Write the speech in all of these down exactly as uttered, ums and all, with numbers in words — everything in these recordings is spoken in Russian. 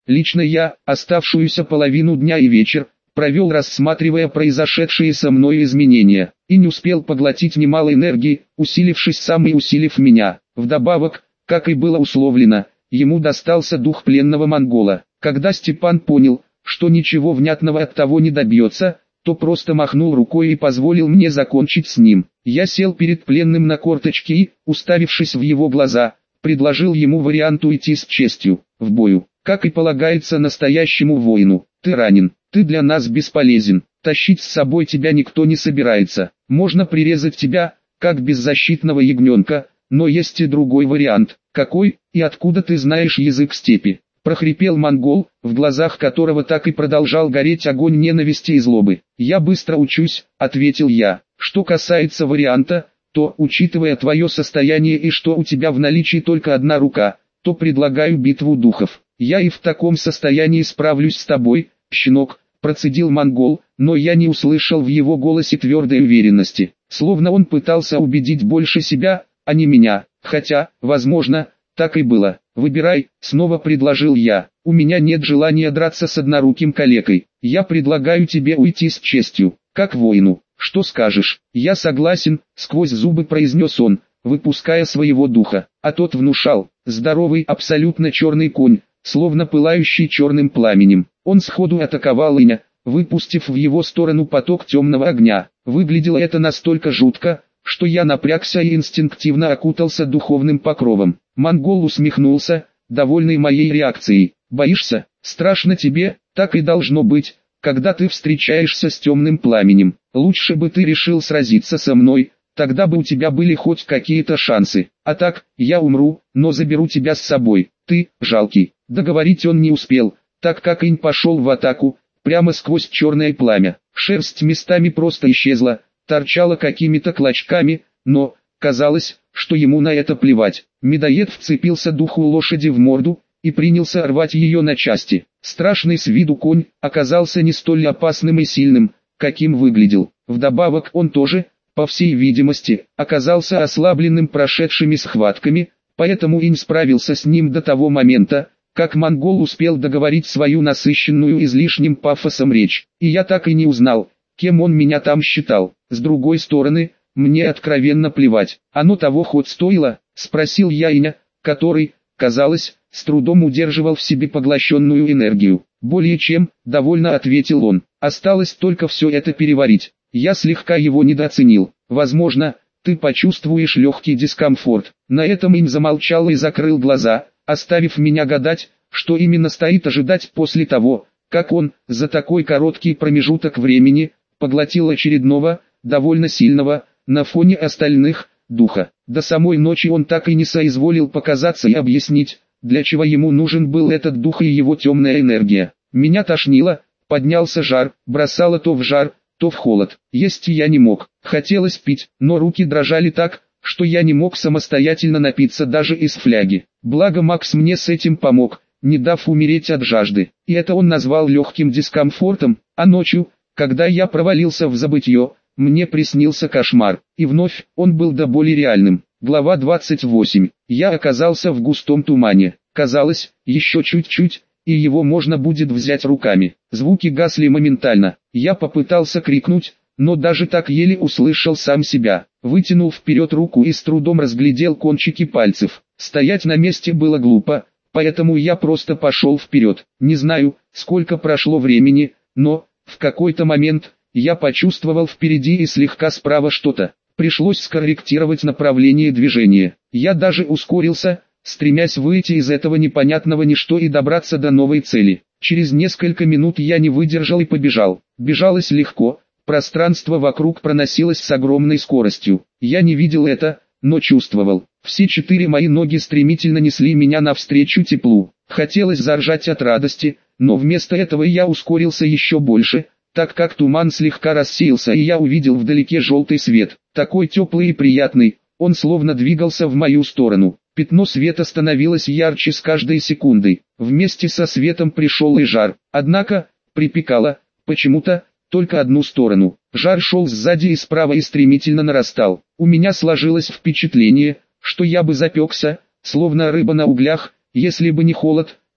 Лично я, оставшуюся половину дня и вечер, провел, рассматривая произошедшие со мной изменения, и не успел поглотить немало энергии, усилившись сам и усилив меня. Вдобавок, как и было условлено, ему достался дух пленного монгола. Когда Степан понял, что ничего внятного от того не добьется, то просто махнул рукой и позволил мне закончить с ним. Я сел перед пленным на корточки и, уставившись в его глаза, предложил ему вариант уйти с честью, в бою. Как и полагается настоящему воину, ты ранен, ты для нас бесполезен, тащить с собой тебя никто не собирается. Можно прирезать тебя, как беззащитного ягненка, но есть и другой вариант. Какой, и откуда ты знаешь язык степи? Прохрипел монгол, в глазах которого так и продолжал гореть огонь ненависти и злобы. Я быстро учусь, ответил я. Что касается варианта, то, учитывая твое состояние и что у тебя в наличии только одна рука, то предлагаю битву духов. Я и в таком состоянии справлюсь с тобой, щенок, процедил монгол, но я не услышал в его голосе твердой уверенности, словно он пытался убедить больше себя, а не меня, хотя, возможно, так и было. Выбирай, снова предложил я, у меня нет желания драться с одноруким калекой, я предлагаю тебе уйти с честью, как воину, что скажешь? Я согласен, сквозь зубы произнес он, выпуская своего духа, а тот внушал, здоровый абсолютно черный конь, словно пылающий черным пламенем. Он сходу атаковал Иня, выпустив в его сторону поток темного огня. Выглядело это настолько жутко, что я напрягся и инстинктивно окутался духовным покровом. Монгол усмехнулся, довольный моей реакцией. «Боишься? Страшно тебе, так и должно быть, когда ты встречаешься с темным пламенем. Лучше бы ты решил сразиться со мной, тогда бы у тебя были хоть какие-то шансы. А так, я умру, но заберу тебя с собой. Ты, жалкий». Договорить он не успел, так как Инь пошел в атаку, прямо сквозь черное пламя. Шерсть местами просто исчезла, торчала какими-то клочками, но, казалось, что ему на это плевать. Медоед вцепился духу лошади в морду и принялся рвать ее на части. Страшный с виду конь оказался не столь опасным и сильным, каким выглядел. Вдобавок он тоже, по всей видимости, оказался ослабленным прошедшими схватками, поэтому Инь справился с ним до того момента, как монгол успел договорить свою насыщенную излишним пафосом речь. И я так и не узнал, кем он меня там считал. С другой стороны, мне откровенно плевать. Оно того хоть стоило, спросил я Иня, который, казалось, с трудом удерживал в себе поглощенную энергию. Более чем, довольно ответил он. Осталось только все это переварить. Я слегка его недооценил. Возможно, ты почувствуешь легкий дискомфорт. На этом Инь замолчал и закрыл глаза, оставив меня гадать, что именно стоит ожидать после того, как он, за такой короткий промежуток времени, поглотил очередного, довольно сильного, на фоне остальных, духа. До самой ночи он так и не соизволил показаться и объяснить, для чего ему нужен был этот дух и его темная энергия. Меня тошнило, поднялся жар, бросало то в жар, то в холод. Есть я не мог, хотелось пить, но руки дрожали так, что я не мог самостоятельно напиться даже из фляги. Благо Макс мне с этим помог, не дав умереть от жажды. И это он назвал легким дискомфортом, а ночью, когда я провалился в забытье, мне приснился кошмар, и вновь он был до боли реальным. Глава двадцать восемь. Я оказался в густом тумане. Казалось, еще чуть-чуть, и его можно будет взять руками. Звуки гасли моментально. Я попытался крикнуть, но даже так еле услышал сам себя. Вытянул вперед руку и с трудом разглядел кончики пальцев. Стоять на месте было глупо, поэтому я просто пошел вперед. Не знаю, сколько прошло времени, но, в какой-то момент, я почувствовал впереди и слегка справа что-то. Пришлось скорректировать направление движения. Я даже ускорился, стремясь выйти из этого непонятного ничто и добраться до новой цели. Через несколько минут я не выдержал и побежал. Бежалось легко, пространство вокруг проносилось с огромной скоростью. Я не видел это, но чувствовал. Все четыре мои ноги стремительно несли меня навстречу теплу. Хотелось заржать от радости, но вместо этого я ускорился еще больше, так как туман слегка рассеялся и я увидел вдалеке желтый свет. Такой теплый и приятный, он словно двигался в мою сторону. Пятно света становилось ярче с каждой секундой. Вместе со светом пришел и жар. Однако, припекало, почему-то, только одну сторону. Жар шел сзади и справа и стремительно нарастал. У меня сложилось впечатление, что я бы запекся, словно рыба на углях, если бы не холод,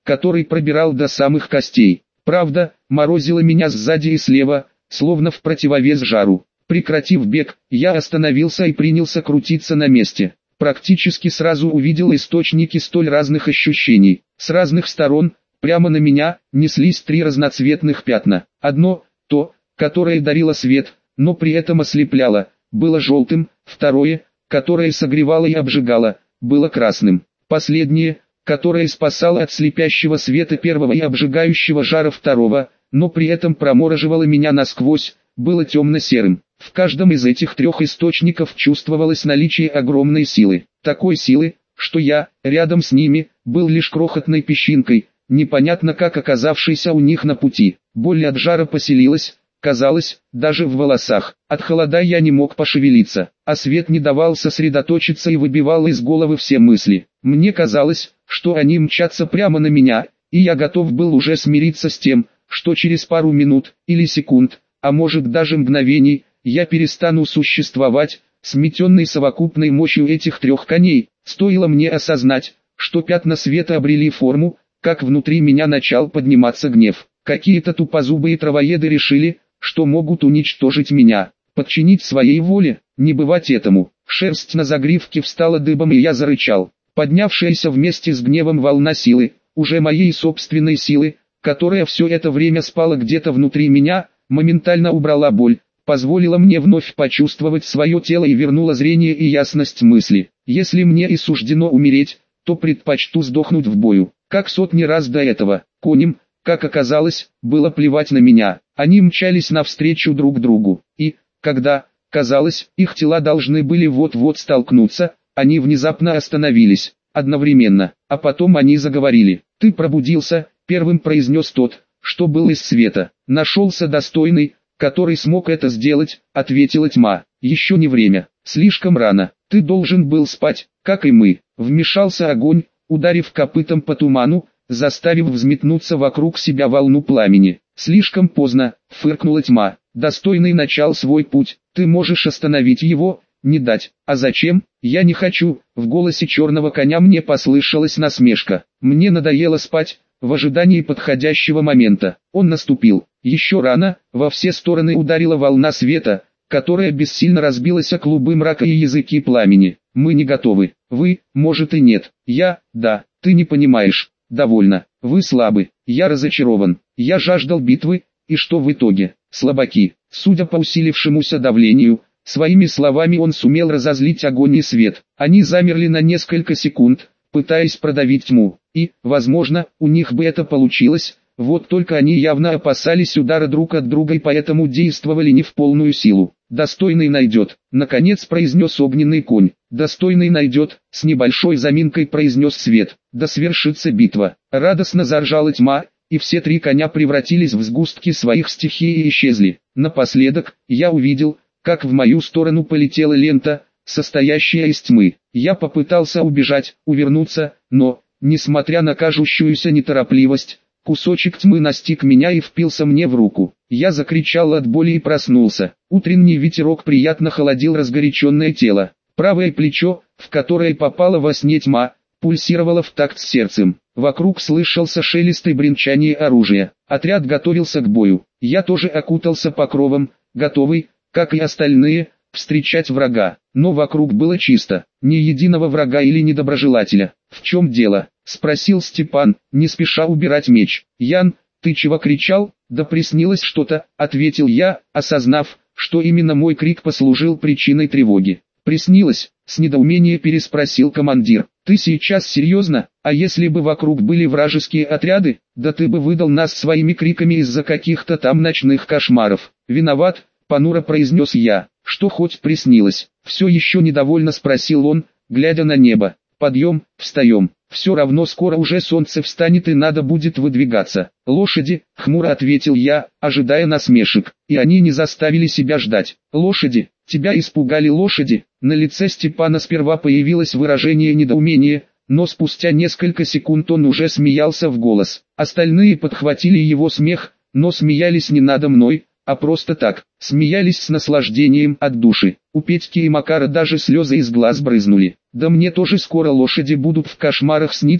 который пробирал до самых костей. Правда, морозило меня сзади и слева, словно в противовес жару. Прекратив бег, я остановился и принялся крутиться на месте. Практически сразу увидел источники столь разных ощущений. С разных сторон, прямо на меня, неслись три разноцветных пятна. Одно, то, которое дарило свет, но при этом ослепляло, было желтым, второе, которое согревало и обжигало, было красным. Последнее, которое спасало от слепящего света первого и обжигающего жара второго, но при этом промораживало меня насквозь, было темно-серым. В каждом из этих трех источников чувствовалось наличие огромной силы. Такой силы, что я, рядом с ними, был лишь крохотной песчинкой, непонятно как оказавшейся у них на пути. Боль от жара поселилась, казалось, даже в волосах. От холода я не мог пошевелиться, а свет не давал сосредоточиться и выбивал из головы все мысли. Мне казалось, что они мчатся прямо на меня, и я готов был уже смириться с тем, что через пару минут, или секунд, а может даже мгновений, я перестану существовать, сметенный совокупной мощью этих трех коней. Стоило мне осознать, что пятна света обрели форму, как внутри меня начал подниматься гнев. Какие-то тупозубые травоеды решили, что могут уничтожить меня, подчинить своей воле, не бывать этому. Шерсть на загривке встала дыбом и я зарычал. Поднявшаяся вместе с гневом волна силы, уже моей собственной силы, которая все это время спала где-то внутри меня, моментально убрала боль, позволила мне вновь почувствовать свое тело и вернула зрение и ясность мысли. Если мне и суждено умереть, то предпочту сдохнуть в бою, как сотни раз до этого. Коням, как оказалось, было плевать на меня. Они мчались навстречу друг другу, и, когда, казалось, их тела должны были вот-вот столкнуться, они внезапно остановились, одновременно, а потом они заговорили. «Ты пробудился», — первым произнес тот, что был из света. «Нашелся достойный, который смог это сделать», — ответила тьма. «Еще не время, слишком рано, ты должен был спать, как и мы». Вмешался огонь, ударив копытом по туману, заставив взметнуться вокруг себя волну пламени. «Слишком поздно», — фыркнула тьма. «Достойный начал свой путь, ты можешь остановить его, не дать». «А зачем? Я не хочу». В голосе черного коня мне послышалась насмешка. «Мне надоело спать, в ожидании подходящего момента». Он наступил. Еще рано, во все стороны ударила волна света, которая бессильно разбилась о клубы мрака и языки пламени. «Мы не готовы. Вы, может и нет. Я, да, ты не понимаешь. Довольно. Вы слабы. Я разочарован. Я жаждал битвы, и что в итоге? Слабаки». Судя по усилившемуся давлению, своими словами он сумел разозлить огонь и свет. Они замерли на несколько секунд, пытаясь продавить тьму. И, возможно, у них бы это получилось, вот только они явно опасались удара друг от друга и поэтому действовали не в полную силу. «Достойный найдет», — наконец произнес огненный конь. «Достойный найдет», — с небольшой заминкой произнес свет. «Да свершится битва». Радостно заржала тьма, и все три коня превратились в сгустки своих стихий и исчезли. Напоследок, я увидел, как в мою сторону полетела лента, состоящая из тьмы. Я попытался убежать, увернуться, но, несмотря на кажущуюся неторопливость, кусочек тьмы настиг меня и впился мне в руку. Я закричал от боли и проснулся. Утренний ветерок приятно холодил разгоряченное тело. Правое плечо, в которое попала во сне тьма, пульсировало в такт с сердцем. Вокруг слышался шелест и бренчание оружия. Отряд готовился к бою. Я тоже окутался покровом, готовый, как и остальные, встречать врага. Но вокруг было чисто, ни единого врага или недоброжелателя. «В чем дело?» — спросил Степан, не спеша убирать меч. «Ян, ты чего кричал?» «Да приснилось что-то», — ответил я, осознав, что именно мой крик послужил причиной тревоги. «Приснилось?» — с недоумением переспросил командир. «Ты сейчас серьезно? А если бы вокруг были вражеские отряды, да ты бы выдал нас своими криками из-за каких-то там ночных кошмаров». «Виноват», — понуро произнес я. «Что хоть приснилось?» — все еще недовольно спросил он, глядя на небо. «Подъем, встаем. Все равно скоро уже солнце встанет и надо будет выдвигаться». «Лошади», — хмуро ответил я, ожидая насмешек, и они не заставили себя ждать. «Лошади? Тебя испугали лошади?» На лице Степана сперва появилось выражение недоумения, но спустя несколько секунд он уже смеялся в голос. Остальные подхватили его смех, но смеялись не надо мной, а просто так, смеялись с наслаждением от души. У Петьки и Макара даже слезы из глаз брызнули. «Да мне тоже скоро лошади будут в кошмарах сниться»,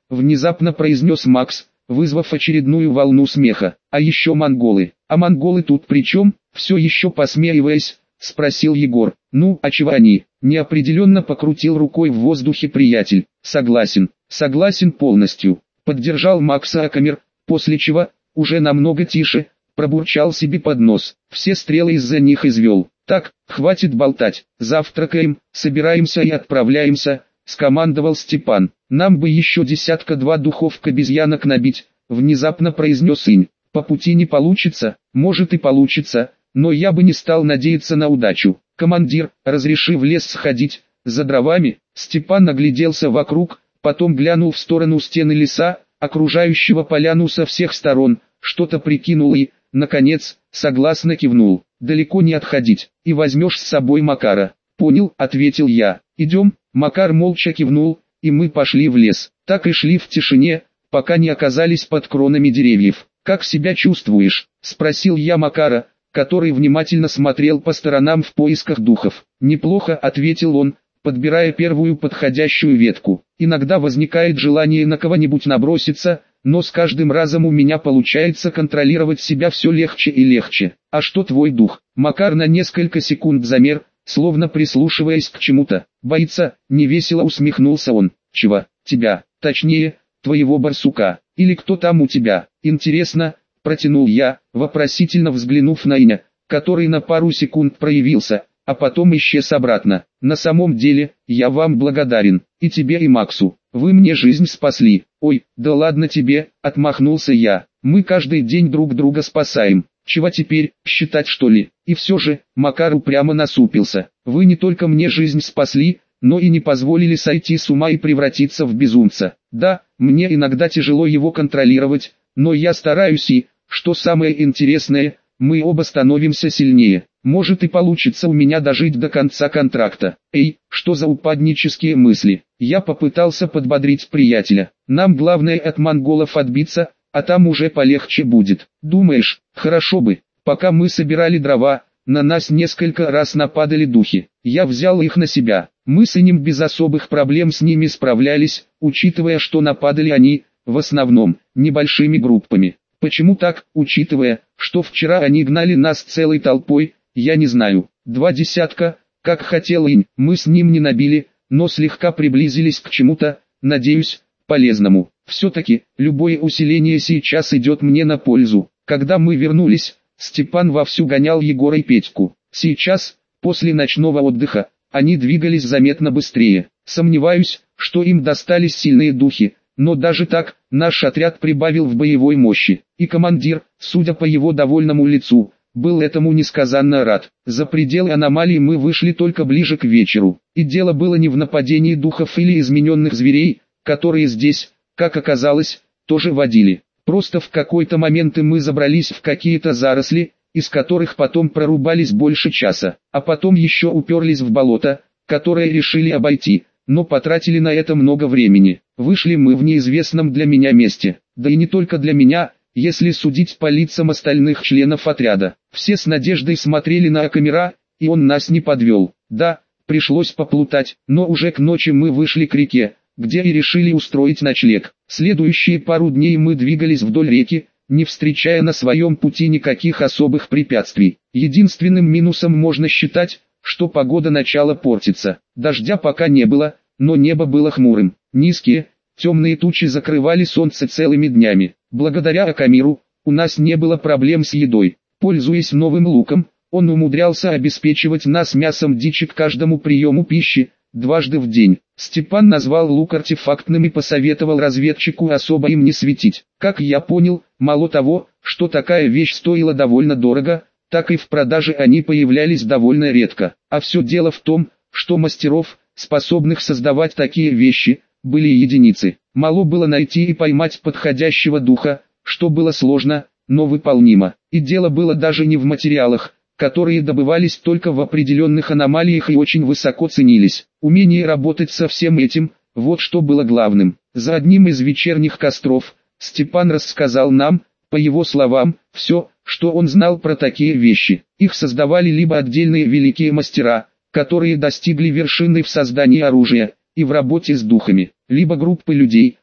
внезапно произнес Макс, вызвав очередную волну смеха. А еще монголы. А монголы тут при чем? Все еще посмеиваясь, спросил Егор. Ну, а чего они? Неопределенно покрутил рукой в воздухе приятель. Согласен, согласен полностью. Поддержал Макса Акамер, после чего, уже намного тише, пробурчал себе под нос. Все стрелы из-за них извел. Так, хватит болтать. Завтракаем, собираемся и отправляемся, скомандовал Степан. Нам бы еще десятка-два духовок обезьянок набить, внезапно произнес Инь. По пути не получится, может и получится, но я бы не стал надеяться на удачу. Командир, разреши в лес сходить, за дровами. Степан огляделся вокруг, потом глянул в сторону стены леса, окружающего поляну со всех сторон, что-то прикинул и, наконец, согласно кивнул. Далеко не отходить, и возьмешь с собой Макара. Понял, ответил я. Идем. Макар молча кивнул, и мы пошли в лес. Так и шли в тишине, пока не оказались под кронами деревьев. «Как себя чувствуешь?» – спросил я Макара, который внимательно смотрел по сторонам в поисках духов. «Неплохо», – ответил он, подбирая первую подходящую ветку. «Иногда возникает желание на кого-нибудь наброситься, но с каждым разом у меня получается контролировать себя все легче и легче. А что твой дух?» Макар на несколько секунд замер, словно прислушиваясь к чему-то. «Боится», – невесело усмехнулся он. «Чего? Тебя, точнее, твоего барсука, или кто там у тебя? Интересно», – протянул я, вопросительно взглянув на Иня, который на пару секунд проявился, а потом исчез обратно. «На самом деле, я вам благодарен, и тебе и Максу, вы мне жизнь спасли». «Ой, да ладно тебе», – отмахнулся я, – «мы каждый день друг друга спасаем. Чего теперь, считать что ли?» И все же, Макар упрямо насупился. «Вы не только мне жизнь спасли, но и не позволили сойти с ума и превратиться в безумца. Да, мне иногда тяжело его контролировать, но я стараюсь и, что самое интересное, мы оба становимся сильнее. Может и получится у меня дожить до конца контракта». «Эй, что за упаднические мысли?» Я попытался подбодрить приятеля. «Нам главное от монголов отбиться, а там уже полегче будет». «Думаешь, хорошо бы». Пока мы собирали дрова, на нас несколько раз нападали духи. Я взял их на себя. Мы с ним без особых проблем с ними справлялись, учитывая, что нападали они, в основном, небольшими группами. Почему так, учитывая, что вчера они гнали нас целой толпой, я не знаю. Два десятка, как хотел Инь, мы с ним не набили, но слегка приблизились к чему-то, надеюсь, полезному. Все-таки, любое усиление сейчас идет мне на пользу. Когда мы вернулись, Степан вовсю гонял Егора и Петьку. Сейчас, после ночного отдыха, они двигались заметно быстрее. Сомневаюсь, что им достались сильные духи, но даже так, наш отряд прибавил в боевой мощи. И командир, судя по его довольному лицу, был этому несказанно рад. За пределы аномалии мы вышли только ближе к вечеру. И дело было не в нападении духов или измененных зверей, которые здесь, как оказалось, тоже водили. Просто в какой-то момент мы забрались в какие-то заросли, из которых потом прорубались больше часа, а потом еще уперлись в болото, которое решили обойти, но потратили на это много времени. Вышли мы в неизвестном для меня месте, да и не только для меня, если судить по лицам остальных членов отряда. Все с надеждой смотрели на Акамера, и он нас не подвел. Да, пришлось поплутать, но уже к ночи мы вышли к реке, где и решили устроить ночлег. Следующие пару дней мы двигались вдоль реки, не встречая на своем пути никаких особых препятствий. Единственным минусом можно считать, что погода начала портиться. Дождя пока не было, но небо было хмурым. Низкие, темные тучи закрывали солнце целыми днями. Благодаря Акамиру, у нас не было проблем с едой. Пользуясь новым луком, он умудрялся обеспечивать нас мясом дичи к каждому приему пищи, дважды в день. Степан назвал лук артефактным и посоветовал разведчику особо им не светить. Как я понял, мало того, что такая вещь стоила довольно дорого, так и в продаже они появлялись довольно редко. А все дело в том, что мастеров, способных создавать такие вещи, были единицы. Мало было найти и поймать подходящего духа, что было сложно, но выполнимо. И дело было даже не в материалах, которые добывались только в определенных аномалиях и очень высоко ценились. Умение работать со всем этим, вот что было главным. За одним из вечерних костров, Степан рассказал нам, по его словам, все, что он знал про такие вещи. Их создавали либо отдельные великие мастера, которые достигли вершины в создании оружия и в работе с духами, либо группы людей,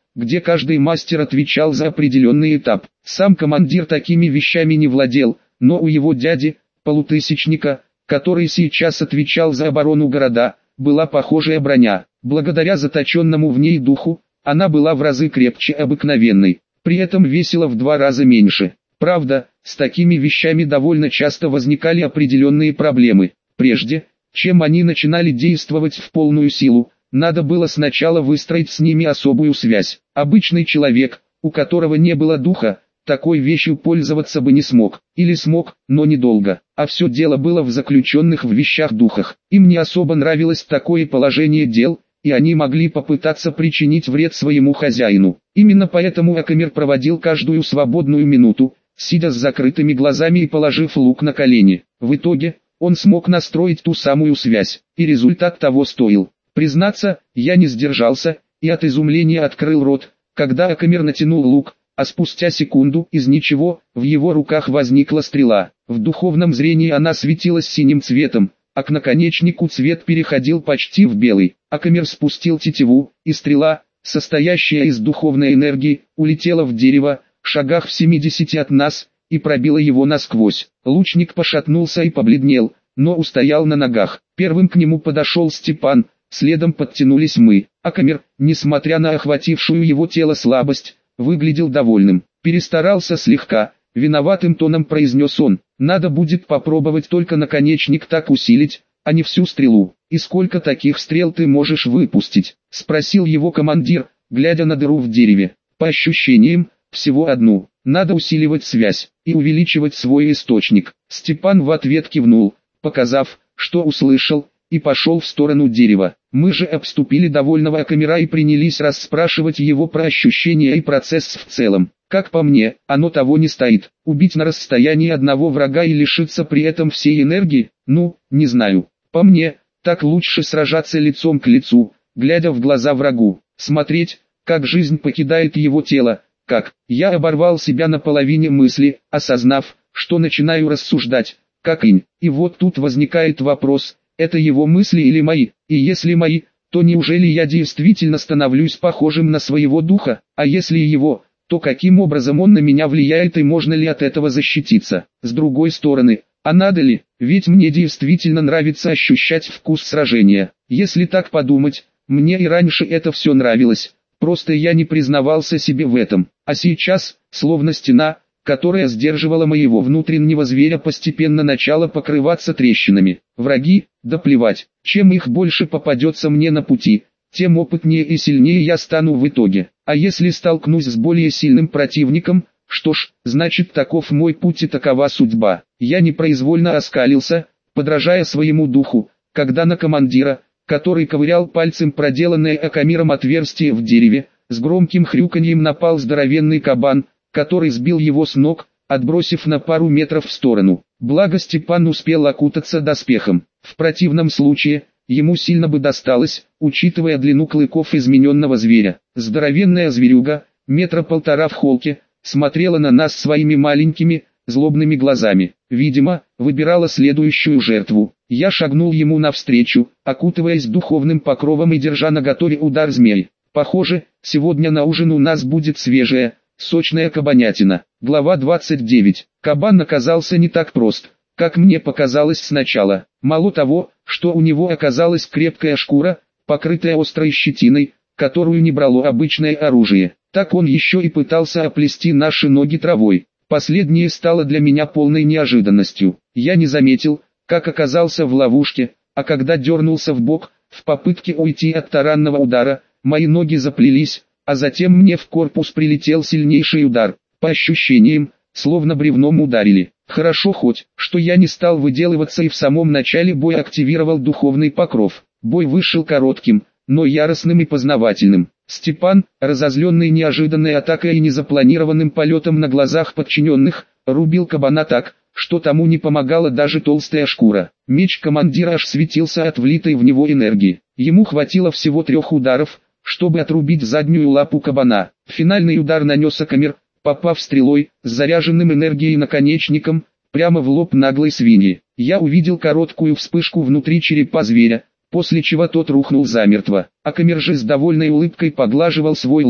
где каждый мастер отвечал за определенный этап. Сам командир такими вещами не владел, но у его дяди, полутысячника, который сейчас отвечал за оборону города, была похожая броня. Благодаря заточенному в ней духу, она была в разы крепче обыкновенной, при этом весила в два раза меньше. Правда, с такими вещами довольно часто возникали определенные проблемы. Прежде, чем они начинали действовать в полную силу, надо было сначала выстроить с ними особую связь. Обычный человек, у которого не было духа, такой вещью пользоваться бы не смог, или смог, но недолго. А все дело было в заключенных в вещах духах. Им не особо нравилось такое положение дел, и они могли попытаться причинить вред своему хозяину. Именно поэтому Акамир проводил каждую свободную минуту, сидя с закрытыми глазами и положив лук на колени. В итоге, он смог настроить ту самую связь, и результат того стоил. Признаться, я не сдержался, и от изумления открыл рот, когда Акамир натянул лук, а спустя секунду из ничего, в его руках возникла стрела. В духовном зрении она светилась синим цветом, а к наконечнику цвет переходил почти в белый. Акамир спустил тетиву, и стрела, состоящая из духовной энергии, улетела в дерево, в шагах в семидесяти от нас, и пробила его насквозь. Лучник пошатнулся и побледнел, но устоял на ногах. Первым к нему подошел Степан, следом подтянулись мы. Акамир, несмотря на охватившую его тело слабость, выглядел довольным. Перестарался слегка, виноватым тоном произнес он. Надо будет попробовать только наконечник так усилить, а не всю стрелу. И сколько таких стрел ты можешь выпустить? Спросил его командир, глядя на дыру в дереве. По ощущениям, всего одну. Надо усиливать связь и увеличивать свой источник. Степан в ответ кивнул, показав, что услышал, и пошел в сторону дерева. Мы же обступили довольного Акамира и принялись расспрашивать его про ощущения и процесс в целом. Как по мне, оно того не стоит. Убить на расстоянии одного врага и лишиться при этом всей энергии? Ну, не знаю. По мне, так лучше сражаться лицом к лицу, глядя в глаза врагу. Смотреть, как жизнь покидает его тело. Как? Я оборвал себя на половине мысли, осознав, что начинаю рассуждать, как инь. И вот тут возникает вопрос, это его мысли или мои? И если мои, то неужели я действительно становлюсь похожим на своего духа? А если его, то каким образом он на меня влияет и можно ли от этого защититься? С другой стороны, а надо ли? Ведь мне действительно нравится ощущать вкус сражения. Если так подумать, мне и раньше это все нравилось. Просто я не признавался себе в этом, а сейчас, словно стена, которая сдерживала моего внутреннего зверя, постепенно начала покрываться трещинами. Враги, да плевать, чем их больше попадется мне на пути, тем опытнее и сильнее я стану в итоге. А если столкнусь с более сильным противником, что ж, значит таков мой путь и такова судьба. Я непроизвольно оскалился, подражая своему духу, когда на командира, который ковырял пальцем проделанное Акамиром отверстие в дереве, с громким хрюканьем напал здоровенный кабан, который сбил его с ног, отбросив на пару метров в сторону. Благо Степан успел окутаться доспехом. В противном случае, ему сильно бы досталось, учитывая длину клыков измененного зверя. Здоровенная зверюга, метра полтора в холке, смотрела на нас своими маленькими, злобными глазами. Видимо, выбирала следующую жертву. Я шагнул ему навстречу, окутываясь духовным покровом и держа наготове удар змей. Похоже, сегодня на ужин у нас будет свежая, сочная кабанятина. Глава двадцать девять. Кабан оказался не так прост, как мне показалось сначала. Мало того, что у него оказалась крепкая шкура, покрытая острой щетиной, которую не брало обычное оружие, так он еще и пытался оплести наши ноги травой. Последнее стало для меня полной неожиданностью. Я не заметил, как оказался в ловушке, а когда дернулся в бок, в попытке уйти от таранного удара, мои ноги заплелись, а затем мне в корпус прилетел сильнейший удар. По ощущениям, словно бревном ударили. Хорошо хоть, что я не стал выделываться и в самом начале боя активировал духовный покров. Бой вышел коротким, но яростным и познавательным. Степан, разозленный неожиданной атакой и незапланированным полетом на глазах подчиненных, рубил кабана так, что тому не помогала даже толстая шкура. Меч командира аж светился от влитой в него энергии. Ему хватило всего трех ударов, чтобы отрубить заднюю лапу кабана. Финальный удар нанес Акамир, попав стрелой, с заряженным энергией наконечником, прямо в лоб наглой свиньи. Я увидел короткую вспышку внутри черепа зверя, после чего тот рухнул замертво. Акамир же с довольной улыбкой поглаживал свой лук.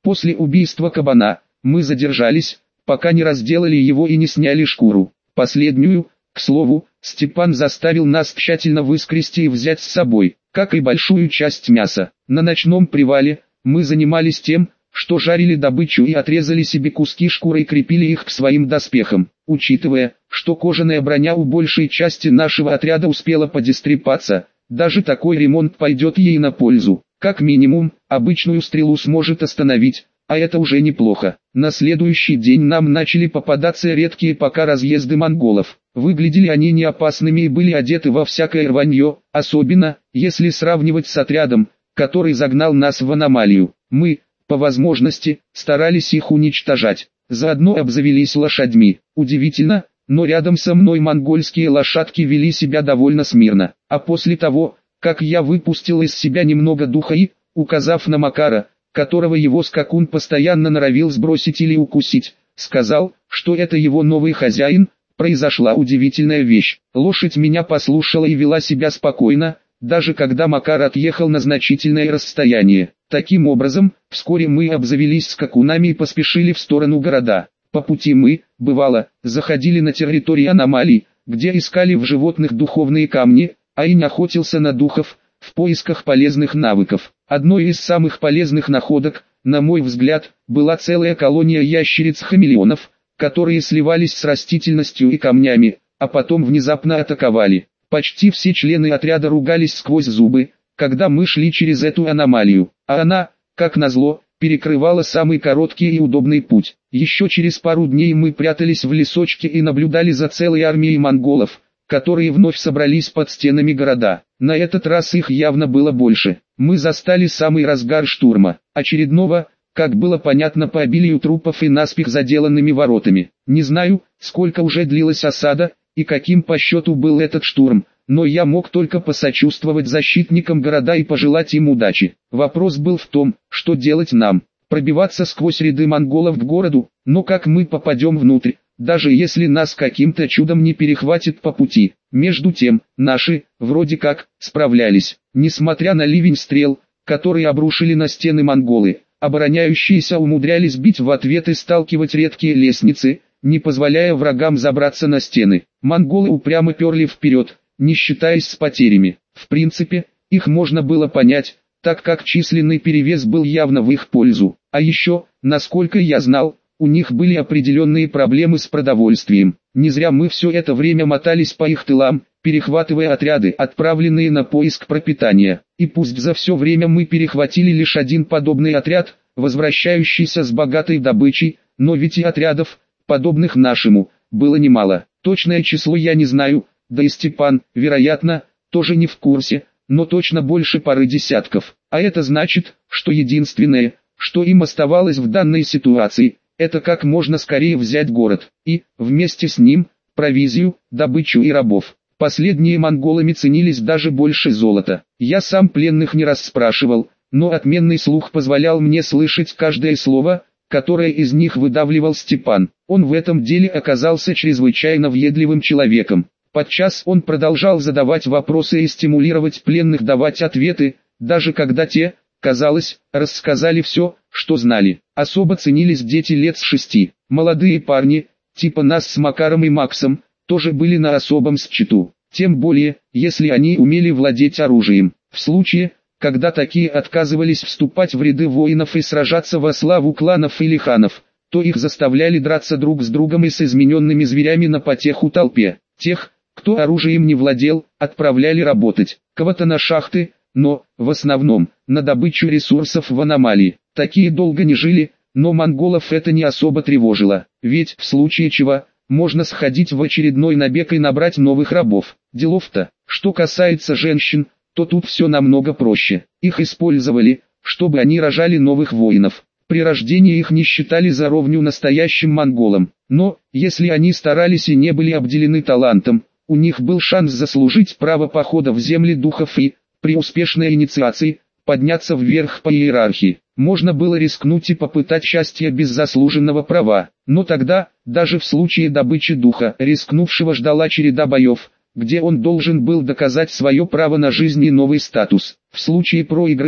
После убийства кабана, мы задержались, пока не разделали его и не сняли шкуру. Последнюю, к слову, Степан заставил нас тщательно выскрести и взять с собой, как и большую часть мяса. На ночном привале, мы занимались тем, что жарили добычу и отрезали себе куски шкуры и крепили их к своим доспехам. Учитывая, что кожаная броня у большей части нашего отряда успела подистрепаться, даже такой ремонт пойдет ей на пользу. Как минимум, обычную стрелу сможет остановить, а это уже неплохо. На следующий день нам начали попадаться редкие пока разъезды монголов. Выглядели они не опасными и были одеты во всякое рванье, особенно, если сравнивать с отрядом, который загнал нас в аномалию. Мы, по возможности, старались их уничтожать, заодно обзавелись лошадьми. Удивительно, но рядом со мной монгольские лошадки вели себя довольно смирно. А после того, как я выпустил из себя немного духа и, указав на Макара, которого его скакун постоянно норовил сбросить или укусить, сказал, что это его новый хозяин, произошла удивительная вещь. Лошадь меня послушала и вела себя спокойно, даже когда Макар отъехал на значительное расстояние. Таким образом, вскоре мы обзавелись скакунами и поспешили в сторону города. По пути мы, бывало, заходили на территории аномалий, где искали в животных духовные камни, а Инь охотился на духов, в поисках полезных навыков. Одной из самых полезных находок, на мой взгляд, была целая колония ящериц-хамелеонов, которые сливались с растительностью и камнями, а потом внезапно атаковали. Почти все члены отряда ругались сквозь зубы, когда мы шли через эту аномалию, а она, как назло, перекрывала самый короткий и удобный путь. Еще через пару дней мы прятались в лесочке и наблюдали за целой армией монголов, которые вновь собрались под стенами города. На этот раз их явно было больше. Мы застали самый разгар штурма, очередного, как было понятно по обилию трупов и наспех заделанными воротами. Не знаю, сколько уже длилась осада, и каким по счету был этот штурм, но я мог только посочувствовать защитникам города и пожелать им удачи. Вопрос был в том, что делать нам, пробиваться сквозь ряды монголов к городу, но как мы попадем внутрь, даже если нас каким-то чудом не перехватит по пути. Между тем, наши, вроде как, справлялись, несмотря на ливень стрел, которые обрушили на стены монголы. Обороняющиеся умудрялись бить в ответ и сталкивать редкие лестницы, не позволяя врагам забраться на стены. Монголы упрямо перли вперед, не считаясь с потерями. В принципе, их можно было понять, так как численный перевес был явно в их пользу. А еще, насколько я знал, у них были определенные проблемы с продовольствием. Не зря мы все это время мотались по их тылам, перехватывая отряды, отправленные на поиск пропитания. И пусть за все время мы перехватили лишь один подобный отряд, возвращающийся с богатой добычей, но ведь и отрядов, подобных нашему, было немало. Точное число я не знаю, да и Степан, вероятно, тоже не в курсе, но точно больше пары десятков. А это значит, что единственное, что им оставалось в данной ситуации, это как можно скорее взять город, и, вместе с ним, провизию, добычу и рабов. Последние монголами ценились даже больше золота. Я сам пленных не расспрашивал, но отменный слух позволял мне слышать каждое слово, которое из них выдавливал Степан. Он в этом деле оказался чрезвычайно въедливым человеком. Подчас он продолжал задавать вопросы и стимулировать пленных давать ответы, даже когда те, казалось, рассказали все, что знали. Особо ценились дети лет с шести. Молодые парни, типа нас с Макаром и Максом, тоже были на особом счету. Тем более, если они умели владеть оружием. В случае, когда такие отказывались вступать в ряды воинов и сражаться во славу кланов или ханов, то их заставляли драться друг с другом и с измененными зверями на потеху толпе. Тех, кто оружием не владел, отправляли работать, кого-то на шахты, но, в основном, на добычу ресурсов в аномалии. Такие долго не жили, но монголов это не особо тревожило, ведь, в случае чего, можно сходить в очередной набег и набрать новых рабов. Делов-то, что касается женщин, то тут все намного проще. Их использовали, чтобы они рожали новых воинов. При рождении их не считали за ровню настоящим монголам. Но, если они старались и не были обделены талантом, у них был шанс заслужить право похода в земли духов и, при успешной инициации, подняться вверх по иерархии. Можно было рискнуть и попытать счастье без заслуженного права. Но тогда, даже в случае добычи духа, рискнувшего ждала череда боев, где он должен был доказать свое право на жизнь и новый статус. В случае проигрыша,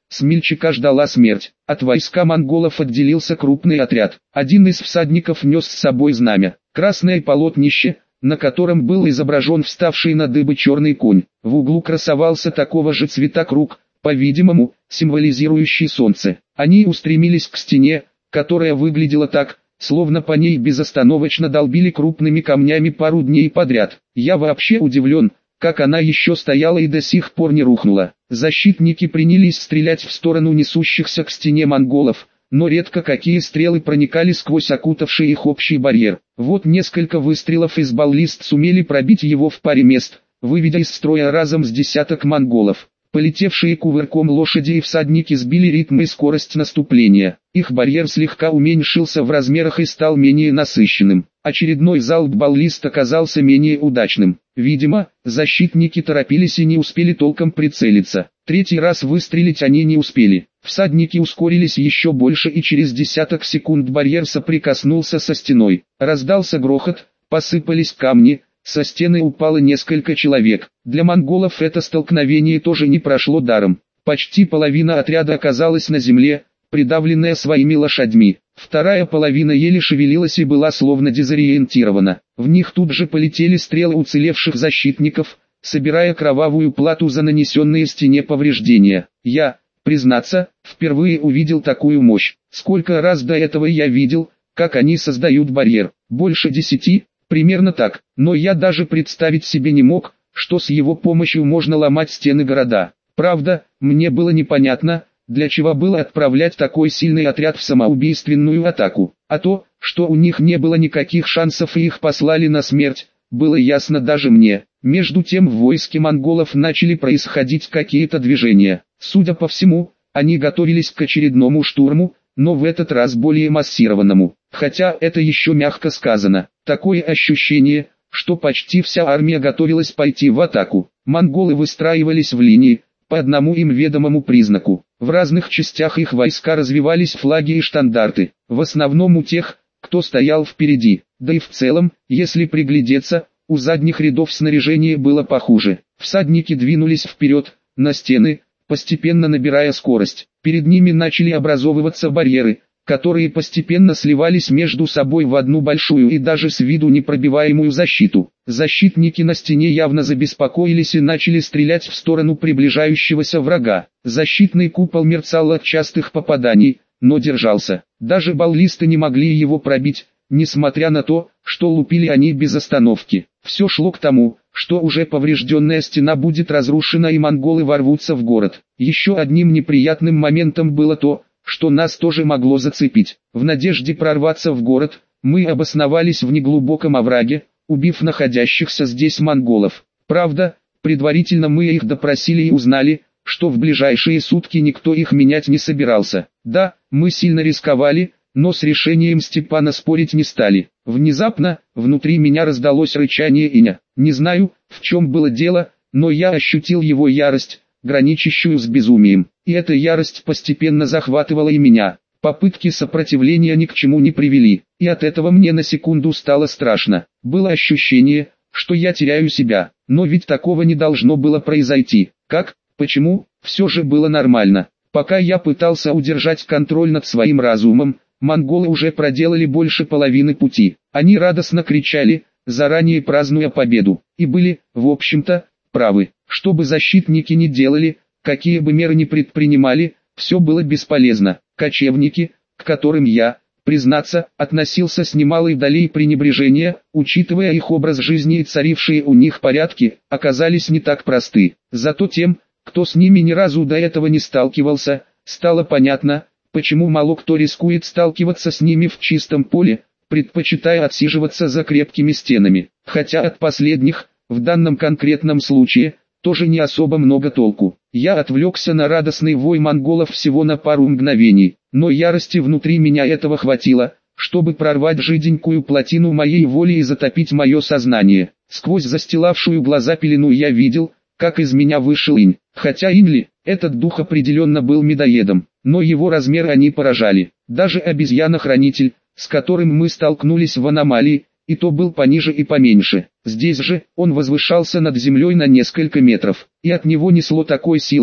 Смельчака ждала смерть. От войска монголов отделился крупный отряд. Один из всадников нес с собой знамя, красное полотнище, на котором был изображен вставший на дыбы черный конь. В углу красовался такого же цвета круг, по-видимому, символизирующий солнце. Они устремились к стене, которая выглядела так, словно по ней безостановочно долбили крупными камнями пару дней подряд. Я вообще удивлен, как она еще стояла и до сих пор не рухнула. Защитники принялись стрелять в сторону несущихся к стене монголов, но редко какие стрелы проникали сквозь окутавший их общий барьер. Вот несколько выстрелов из баллист сумели пробить его в паре мест, выведя из строя разом с десяток монголов. Полетевшие кувырком лошади и всадники сбили ритм и скорость наступления. Их барьер слегка уменьшился в размерах и стал менее насыщенным. Очередной залп баллист оказался менее удачным. Видимо, защитники торопились и не успели толком прицелиться. Третий раз выстрелить они не успели. Всадники ускорились еще больше, и через десяток секунд барьер соприкоснулся со стеной. Раздался грохот, посыпались камни. Со стены упало несколько человек. Для монголов это столкновение тоже не прошло даром. Почти половина отряда оказалась на земле, придавленная своими лошадьми. Вторая половина еле шевелилась и была словно дезориентирована. В них тут же полетели стрелы уцелевших защитников, собирая кровавую плату за нанесенные стене повреждения. Я, признаться, впервые увидел такую мощь. Сколько раз до этого я видел, как они создают барьер? Больше десяти? Примерно так, но я даже представить себе не мог, что с его помощью можно ломать стены города. Правда, мне было непонятно, для чего было отправлять такой сильный отряд в самоубийственную атаку. А то, что у них не было никаких шансов и их послали на смерть, было ясно даже мне. Между тем в войске монголов начали происходить какие-то движения. Судя по всему, они готовились к очередному штурму, но в этот раз более массированному. Хотя это еще мягко сказано. Такое ощущение, что почти вся армия готовилась пойти в атаку. Монголы выстраивались в линии, по одному им ведомому признаку. В разных частях их войска развивались флаги и штандарты, в основном у тех, кто стоял впереди. Да и в целом, если приглядеться, у задних рядов снаряжение было похуже. Всадники двинулись вперед, на стены, постепенно набирая скорость. Перед ними начали образовываться барьеры, которые постепенно сливались между собой в одну большую и даже с виду непробиваемую защиту. Защитники на стене явно забеспокоились и начали стрелять в сторону приближающегося врага. Защитный купол мерцал от частых попаданий, но держался. Даже баллисты не могли его пробить, несмотря на то, что лупили они без остановки. Все шло к тому, что уже поврежденная стена будет разрушена и монголы ворвутся в город. Еще одним неприятным моментом было то, что нас тоже могло зацепить. В надежде прорваться в город, мы обосновались в неглубоком овраге, убив находящихся здесь монголов. Правда, предварительно мы их допросили и узнали, что в ближайшие сутки никто их менять не собирался. Да, мы сильно рисковали, но с решением Степана спорить не стали. Внезапно, внутри меня раздалось рычание Иня. Не знаю, в чем было дело, но я ощутил его ярость, граничащую с безумием. И эта ярость постепенно захватывала и меня. Попытки сопротивления ни к чему не привели, и от этого мне на секунду стало страшно. Было ощущение, что я теряю себя, но ведь такого не должно было произойти. Как? Почему? Все же было нормально. Пока я пытался удержать контроль над своим разумом, монголы уже проделали больше половины пути. Они радостно кричали, заранее празднуя победу, и были, в общем-то, правы. Что бы защитники ни делали, какие бы меры ни предпринимали, все было бесполезно. Кочевники, к которым я, признаться, относился с немалой долей пренебрежения, учитывая их образ жизни и царившие у них порядки, оказались не так просты. Зато тем, кто с ними ни разу до этого не сталкивался, стало понятно, почему мало кто рискует сталкиваться с ними в чистом поле, предпочитая отсиживаться за крепкими стенами. Хотя от последних, в данном конкретном случае, тоже не особо много толку. Я отвлекся на радостный вой монголов всего на пару мгновений, но ярости внутри меня этого хватило, чтобы прорвать жиденькую плотину моей воли и затопить мое сознание. Сквозь застилавшую глаза пелену я видел, как из меня вышел инь. Хотя инь ли, этот дух определенно был медоедом, но его размеры они поражали. Даже обезьяна-хранитель, с которым мы столкнулись в аномалии, и то был пониже и поменьше. Здесь же, он возвышался над землей на несколько метров, и от него несло такой силой,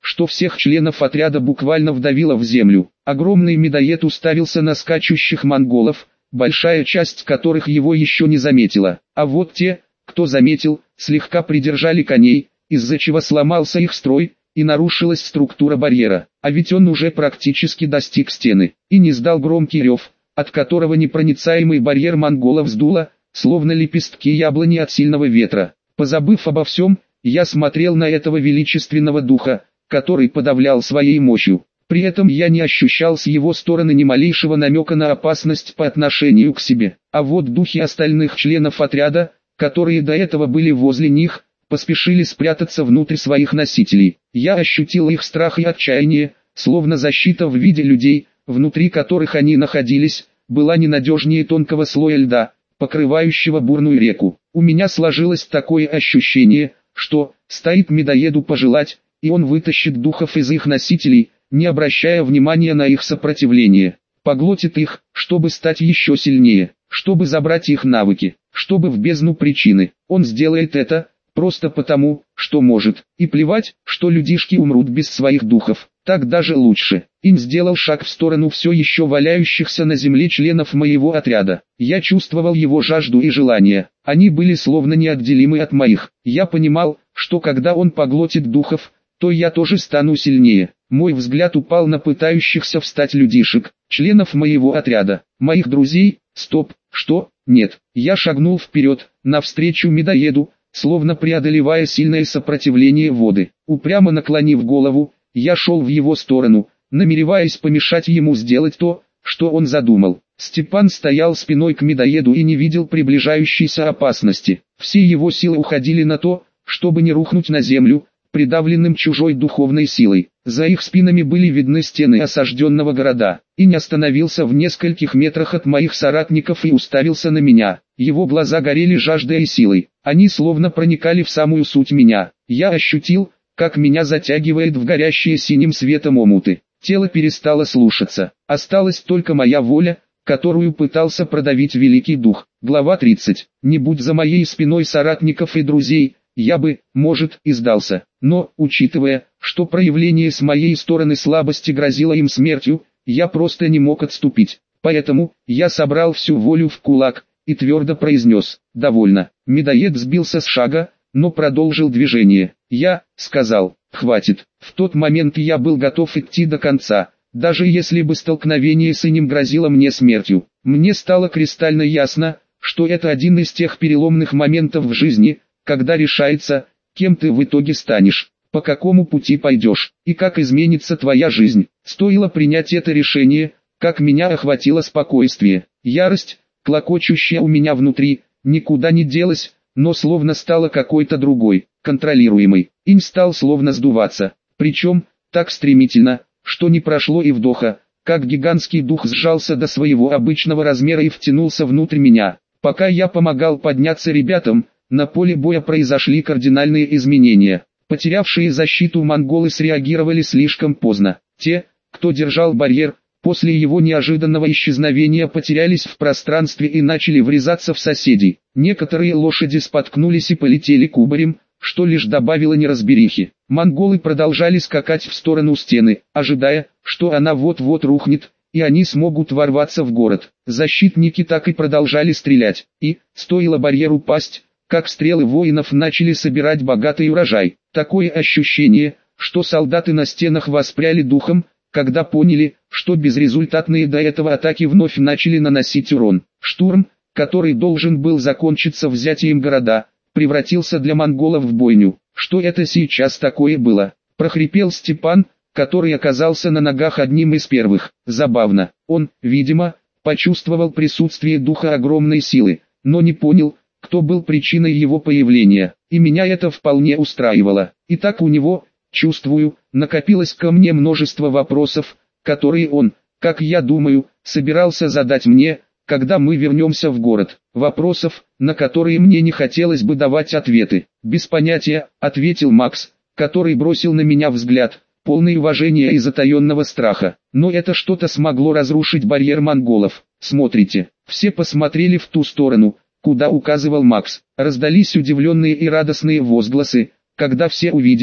что всех членов отряда буквально вдавило в землю. Огромный медоед уставился на скачущих монголов, большая часть которых его еще не заметила. А вот те, кто заметил, слегка придержали коней, из-за чего сломался их строй, и нарушилась структура барьера. А ведь он уже практически достиг стены, и не сдал громкий рев, от которого непроницаемый барьер монголов сдуло, словно лепестки яблони от сильного ветра. Позабыв обо всем, я смотрел на этого величественного духа, который подавлял своей мощью. При этом я не ощущал с его стороны ни малейшего намека на опасность по отношению к себе. А вот духи остальных членов отряда, которые до этого были возле них, поспешили спрятаться внутрь своих носителей. Я ощутил их страх и отчаяние, словно защита в виде людей, внутри которых они находились, была ненадежнее тонкого слоя льда, покрывающего бурную реку. У меня сложилось такое ощущение, что стоит медоеду пожелать, и он вытащит духов из их носителей, не обращая внимания на их сопротивление. Поглотит их, чтобы стать еще сильнее, чтобы забрать их навыки, чтобы в бездну причины. Он сделает это, просто потому, что может. И плевать, что людишки умрут без своих духов. Так даже лучше. Инь сделал шаг в сторону все еще валяющихся на земле членов моего отряда. Я чувствовал его жажду и желание. Они были словно неотделимы от моих. Я понимал, что когда он поглотит духов, то я тоже стану сильнее. Мой взгляд упал на пытающихся встать людишек, членов моего отряда, моих друзей. Стоп, что? Нет. Я шагнул вперед, навстречу медоеду, словно преодолевая сильное сопротивление воды. Упрямо наклонив голову, я шел в его сторону, намереваясь помешать ему сделать то, что он задумал. Степан стоял спиной к медоеду и не видел приближающейся опасности. Все его силы уходили на то, чтобы не рухнуть на землю, придавленным чужой духовной силой. За их спинами были видны стены осажденного города. И не остановился в нескольких метрах от моих соратников и уставился на меня. Его глаза горели жаждой и силой. Они словно проникали в самую суть меня. Я ощутил, как меня затягивает в горящие синим светом омуты. Тело перестало слушаться. Осталась только моя воля, которую пытался продавить Великий Дух. Глава тридцать. Не будь за моей спиной соратников и друзей, я бы, может, и сдался. Но, учитывая, что проявление с моей стороны слабости грозило им смертью, я просто не мог отступить. Поэтому, я собрал всю волю в кулак, и твердо произнес: «Довольно». Медоед сбился с шага, но продолжил движение. Я сказал: «Хватит». В тот момент я был готов идти до конца, даже если бы столкновение с ним грозило мне смертью. Мне стало кристально ясно, что это один из тех переломных моментов в жизни, когда решается, кем ты в итоге станешь, по какому пути пойдешь, и как изменится твоя жизнь. Стоило принять это решение, как меня охватило спокойствие. Ярость, клокочущая у меня внутри, никуда не делась, но словно стала какой-то другой, контролируемой. Инь стал словно сдуваться, причем, так стремительно, что не прошло и вдоха, как гигантский дух сжался до своего обычного размера и втянулся внутрь меня. Пока я помогал подняться ребятам, на поле боя произошли кардинальные изменения. Потерявшие защиту монголы среагировали слишком поздно. Те, кто держал барьер, после его неожиданного исчезновения потерялись в пространстве и начали врезаться в соседей. Некоторые лошади споткнулись и полетели кубарем, что лишь добавило неразберихи. Монголы продолжали скакать в сторону стены, ожидая, что она вот-вот рухнет, и они смогут ворваться в город. Защитники так и продолжали стрелять, и, стоило барьеру упасть, как стрелы воинов начали собирать богатый урожай. Такое ощущение, что солдаты на стенах воспряли духом, когда поняли, что безрезультатные до этого атаки вновь начали наносить урон. Штурм, который должен был закончиться взятием города, превратился для монголов в бойню. Что это сейчас такое было? Прохрипел Степан, который оказался на ногах одним из первых. Забавно, он, видимо, почувствовал присутствие духа огромной силы, но не понял, кто был причиной его появления, и меня это вполне устраивало. И так у него, чувствую, накопилось ко мне множество вопросов, которые он, как я думаю, собирался задать мне, когда мы вернемся в город. Вопросов, на которые мне не хотелось бы давать ответы. «Без понятия», — ответил Макс, который бросил на меня взгляд, полный уважения и затаенного страха. Но это что-то смогло разрушить барьер монголов. Смотрите. Все посмотрели в ту сторону, куда указывал Макс. Раздались удивленные и радостные возгласы, когда все увидели,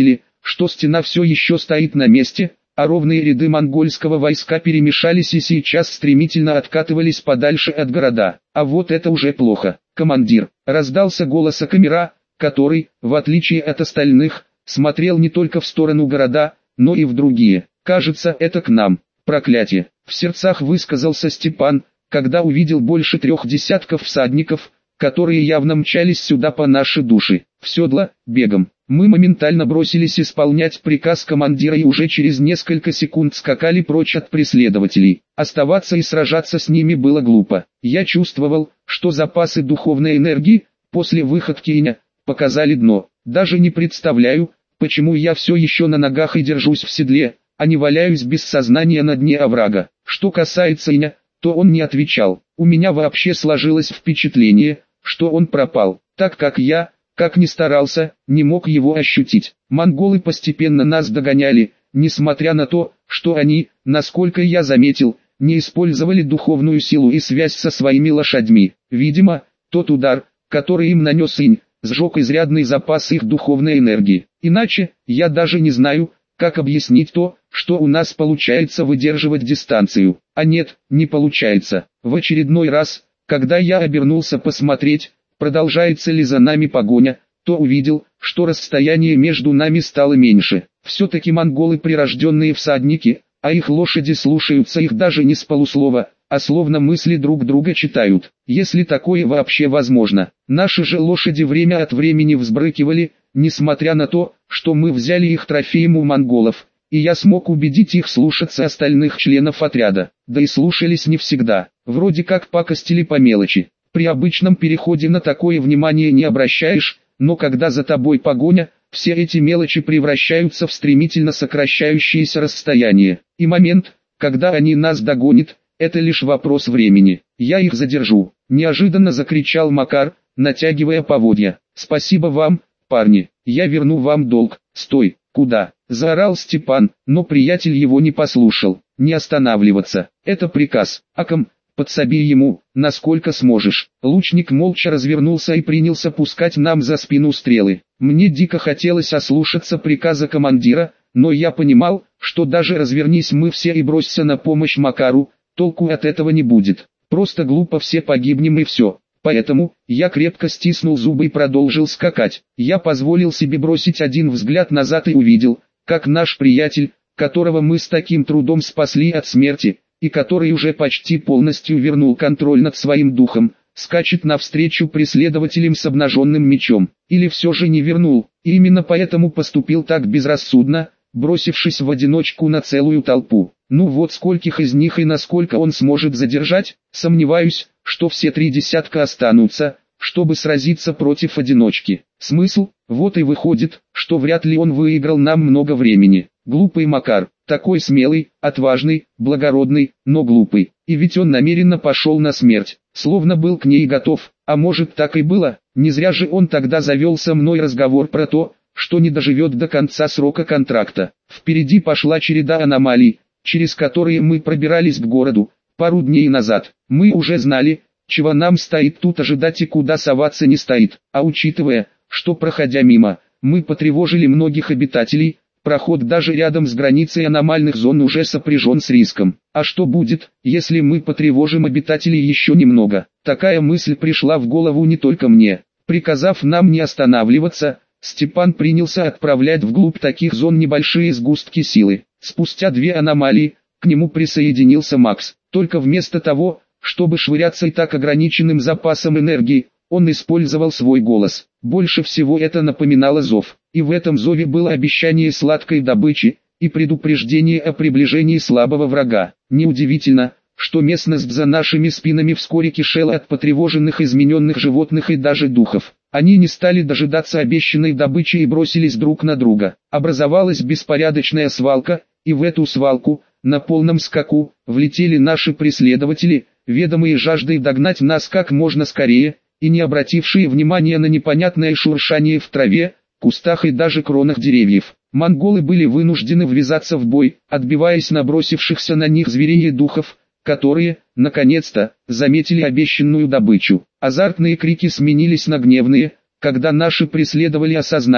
что стена все еще стоит на месте, а ровные ряды монгольского войска перемешались и сейчас стремительно откатывались подальше от города. А вот это уже плохо. «Командир!» — раздался голос Акамира, который, в отличие от остальных, смотрел не только в сторону города, но и в другие. «Кажется, это к нам. Проклятие!» — в сердцах высказался Степан, когда увидел больше трех десятков всадников, которые явно мчались сюда по нашей душе. В седло, бегом. Мы моментально бросились исполнять приказ командира и уже через несколько секунд скакали прочь от преследователей. Оставаться и сражаться с ними было глупо. Я чувствовал, что запасы духовной энергии, после выходки Иня, показали дно. Даже не представляю, почему я все еще на ногах и держусь в седле, а не валяюсь без сознания на дне оврага. Что касается Иня, то он не отвечал. У меня вообще сложилось впечатление, что он пропал, так как я, как ни старался, не мог его ощутить. Монголы постепенно нас догоняли, несмотря на то, что они, насколько я заметил, не использовали духовную силу и связь со своими лошадьми. Видимо, тот удар, который им нанес Инь, сжег изрядный запас их духовной энергии. Иначе, я даже не знаю, как объяснить то, что у нас получается выдерживать дистанцию. А нет, не получается. В очередной раз, когда я обернулся посмотреть, продолжается ли за нами погоня, то увидел, что расстояние между нами стало меньше. Все-таки монголы прирожденные всадники, а их лошади слушаются их даже не с полуслова, а словно мысли друг друга читают. Если такое вообще возможно. Наши же лошади время от времени взбрыкивали, несмотря на то, что мы взяли их трофеем у монголов, и я смог убедить их слушаться остальных членов отряда. Да и слушались не всегда, вроде как пакостили по мелочи. При обычном переходе на такое внимание не обращаешь, но когда за тобой погоня, все эти мелочи превращаются в стремительно сокращающееся расстояние. И момент, когда они нас догонят, это лишь вопрос времени. Я их задержу. Неожиданно закричал Макар, натягивая поводья. Спасибо вам, парни, я верну вам долг. Стой, куда? Заорал Степан, но приятель его не послушал. Не останавливаться, это приказ. Акам, подсоби ему, насколько сможешь. Лучник молча развернулся и принялся пускать нам за спину стрелы. Мне дико хотелось ослушаться приказа командира, но я понимал, что даже развернись мы все и бросься на помощь Макару, толку от этого не будет. Просто глупо все погибнем и все. Поэтому, я крепко стиснул зубы и продолжил скакать. Я позволил себе бросить один взгляд назад и увидел, как наш приятель, которого мы с таким трудом спасли от смерти, и который уже почти полностью вернул контроль над своим духом, скачет навстречу преследователям с обнаженным мечом. Или все же не вернул, и именно поэтому поступил так безрассудно, бросившись в одиночку на целую толпу. Ну вот скольких из них и насколько он сможет задержать, сомневаюсь, что все три десятка останутся, чтобы сразиться против одиночки. Смысл? Вот и выходит, что вряд ли он выиграл нам много времени. Глупый Макар, такой смелый, отважный, благородный, но глупый. И ведь он намеренно пошел на смерть, словно был к ней готов. А может так и было? Не зря же он тогда завел со мной разговор про то, что не доживет до конца срока контракта. Впереди пошла череда аномалий, через которые мы пробирались к городу. Пару дней назад мы уже знали, чего нам стоит тут ожидать и куда соваться не стоит. А учитывая, что проходя мимо, мы потревожили многих обитателей, проход даже рядом с границей аномальных зон уже сопряжен с риском. А что будет, если мы потревожим обитателей еще немного? Такая мысль пришла в голову не только мне. Приказав нам не останавливаться, Степан принялся отправлять вглубь таких зон небольшие сгустки силы. Спустя две аномалии, к нему присоединился Макс. Только вместо того, чтобы швыряться и так ограниченным запасом энергии, он использовал свой голос. Больше всего это напоминало зов. И в этом зове было обещание сладкой добычи и предупреждение о приближении слабого врага. Неудивительно, что местность за нашими спинами вскоре кишела от потревоженных измененных животных и даже духов. Они не стали дожидаться обещанной добычи и бросились друг на друга. Образовалась беспорядочная свалка, и в эту свалку, на полном скаку, влетели наши преследователи, ведомые жаждой догнать нас как можно скорее, и не обратившие внимания на непонятное шуршание в траве, кустах и даже кронах деревьев. Монголы были вынуждены ввязаться в бой, отбиваясь набросившихся на них зверей и духов, которые, наконец-то, заметили обещанную добычу. Азартные крики сменились на гневные, когда наши преследователи осознали,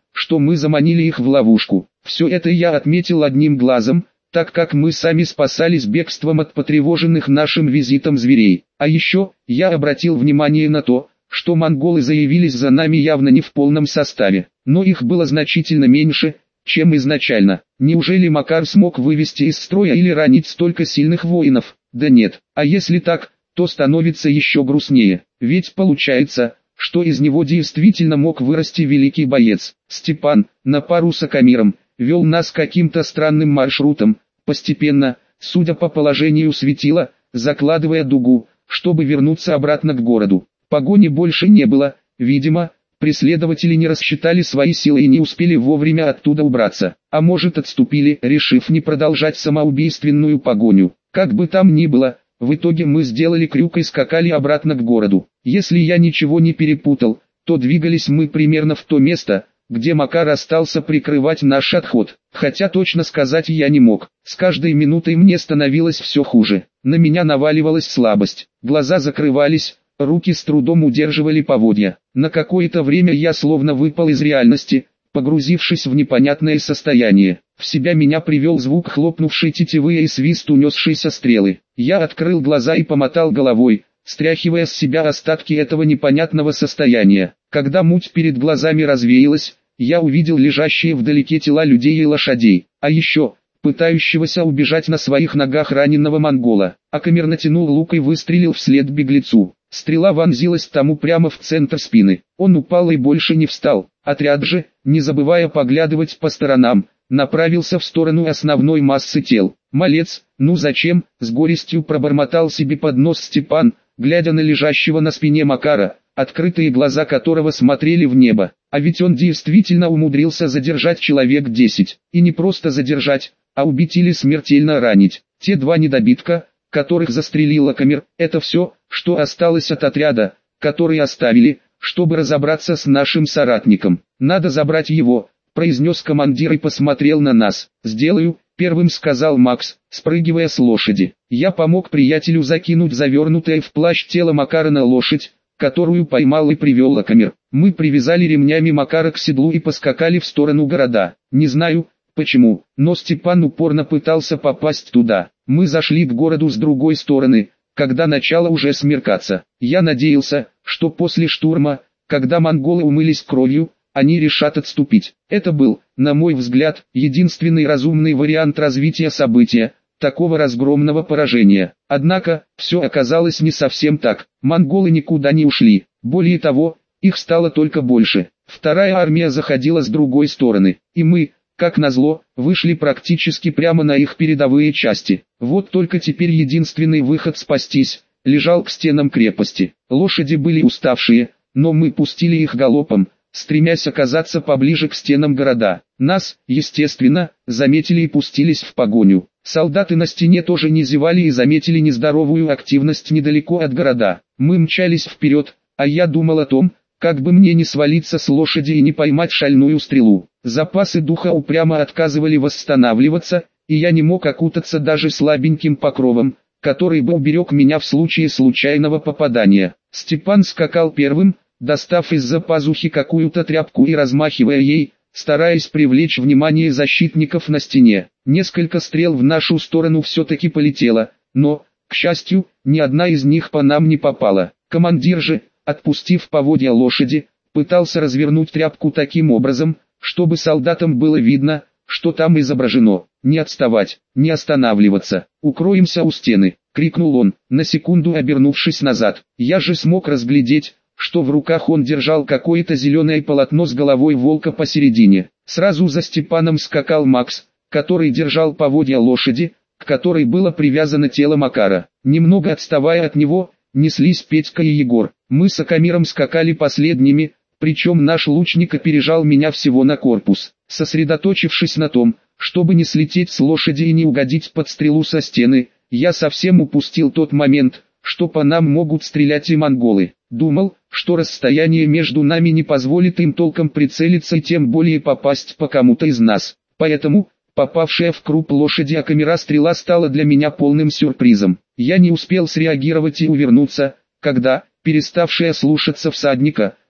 что мы заманили их в ловушку. Все это я отметил одним глазом, так как мы сами спасались бегством от потревоженных нашим визитом зверей. А еще, я обратил внимание на то, что монголы заявились за нами явно не в полном составе, но их было значительно меньше, чем изначально. Неужели Макар смог вывести из строя или ранить столько сильных воинов? Да нет, а если так, то становится еще грустнее, ведь получается, что из него действительно мог вырасти великий боец. Степан, на пару с Акамиром, вел нас каким-то странным маршрутом, постепенно, судя по положению светила, закладывая дугу, чтобы вернуться обратно к городу. Погони больше не было, видимо, преследователи не рассчитали свои силы и не успели вовремя оттуда убраться, а может отступили, решив не продолжать самоубийственную погоню. Как бы там ни было, в итоге мы сделали крюк и скакали обратно к городу. Если я ничего не перепутал, то двигались мы примерно в то место, где Макар остался прикрывать наш отход. Хотя точно сказать я не мог. С каждой минутой мне становилось все хуже. На меня наваливалась слабость, глаза закрывались, руки с трудом удерживали поводья. На какое-то время я словно выпал из реальности, погрузившись в непонятное состояние. В себя меня привел звук хлопнувшей тетивы и свист унесшейся стрелы. Я открыл глаза и помотал головой, стряхивая с себя остатки этого непонятного состояния. Когда муть перед глазами развеялась, я увидел лежащие вдалеке тела людей и лошадей, а еще пытающегося убежать на своих ногах раненого монгола. Акамир натянул лук и выстрелил вслед беглецу. Стрела вонзилась тому прямо в центр спины. Он упал и больше не встал. Отряд же, не забывая поглядывать по сторонам, направился в сторону основной массы тел. «Малец, ну зачем?» — с горестью пробормотал себе под нос Степан, глядя на лежащего на спине Макара, открытые глаза которого смотрели в небо. А ведь он действительно умудрился задержать человек десять. И не просто задержать, а убить или смертельно ранить. Те два недобитка, которых застрелил Акамир, это все, что осталось от отряда, который оставили, чтобы разобраться с нашим соратником. «Надо забрать его», — произнес командир и посмотрел на нас. «Сделаю», — первым сказал Макс, спрыгивая с лошади. Я помог приятелю закинуть завернутое в плащ тело Макара на лошадь, которую поймал и привел Акамир. Мы привязали ремнями Макара к седлу и поскакали в сторону города. Не знаю, почему, но Степан упорно пытался попасть туда. Мы зашли к городу с другой стороны, когда начало уже смеркаться. Я надеялся, что после штурма, когда монголы умылись кровью, они решат отступить. Это был, на мой взгляд, единственный разумный вариант развития события, такого разгромного поражения. Однако, все оказалось не совсем так. Монголы никуда не ушли. Более того, их стало только больше. Вторая армия заходила с другой стороны, и мы, как назло, вышли практически прямо на их передовые части. Вот только теперь единственный выход спастись лежал к стенам крепости. Лошади были уставшие, но мы пустили их галопом, стремясь оказаться поближе к стенам города. Нас, естественно, заметили и пустились в погоню. Солдаты на стене тоже не зевали и заметили нездоровую активность недалеко от города. Мы мчались вперед, а я думал о том, как бы мне не свалиться с лошади и не поймать шальную стрелу. Запасы духа упрямо отказывали восстанавливаться, и я не мог окутаться даже слабеньким покровом, который бы уберег меня в случае случайного попадания. Степан скакал первым, достав из-за пазухи какую-то тряпку и размахивая ей, стараясь привлечь внимание защитников на стене. Несколько стрел в нашу сторону все-таки полетело, но, к счастью, ни одна из них по нам не попала. Командир же, отпустив поводья лошади, пытался развернуть тряпку таким образом, чтобы солдатам было видно, что там изображено. «Не отставать, не останавливаться, укроемся у стены», — крикнул он, на секунду обернувшись назад. Я же смог разглядеть, что в руках он держал какое-то зеленое полотно с головой волка посередине. Сразу за Степаном скакал Макс, который держал поводья лошади, к которой было привязано тело Макара. Немного отставая от него, неслись Петька и Егор. Мы с Акамиром скакали последними, причем наш лучник опережал меня всего на корпус. Сосредоточившись на том, чтобы не слететь с лошади и не угодить под стрелу со стены, я совсем упустил тот момент, что по нам могут стрелять и монголы. Думал, что расстояние между нами не позволит им толком прицелиться и тем более попасть по кому-то из нас. Поэтому, попавшая в круп лошади Акамира стрела стала для меня полным сюрпризом. Я не успел среагировать и увернуться, когда, переставшая слушаться всадника,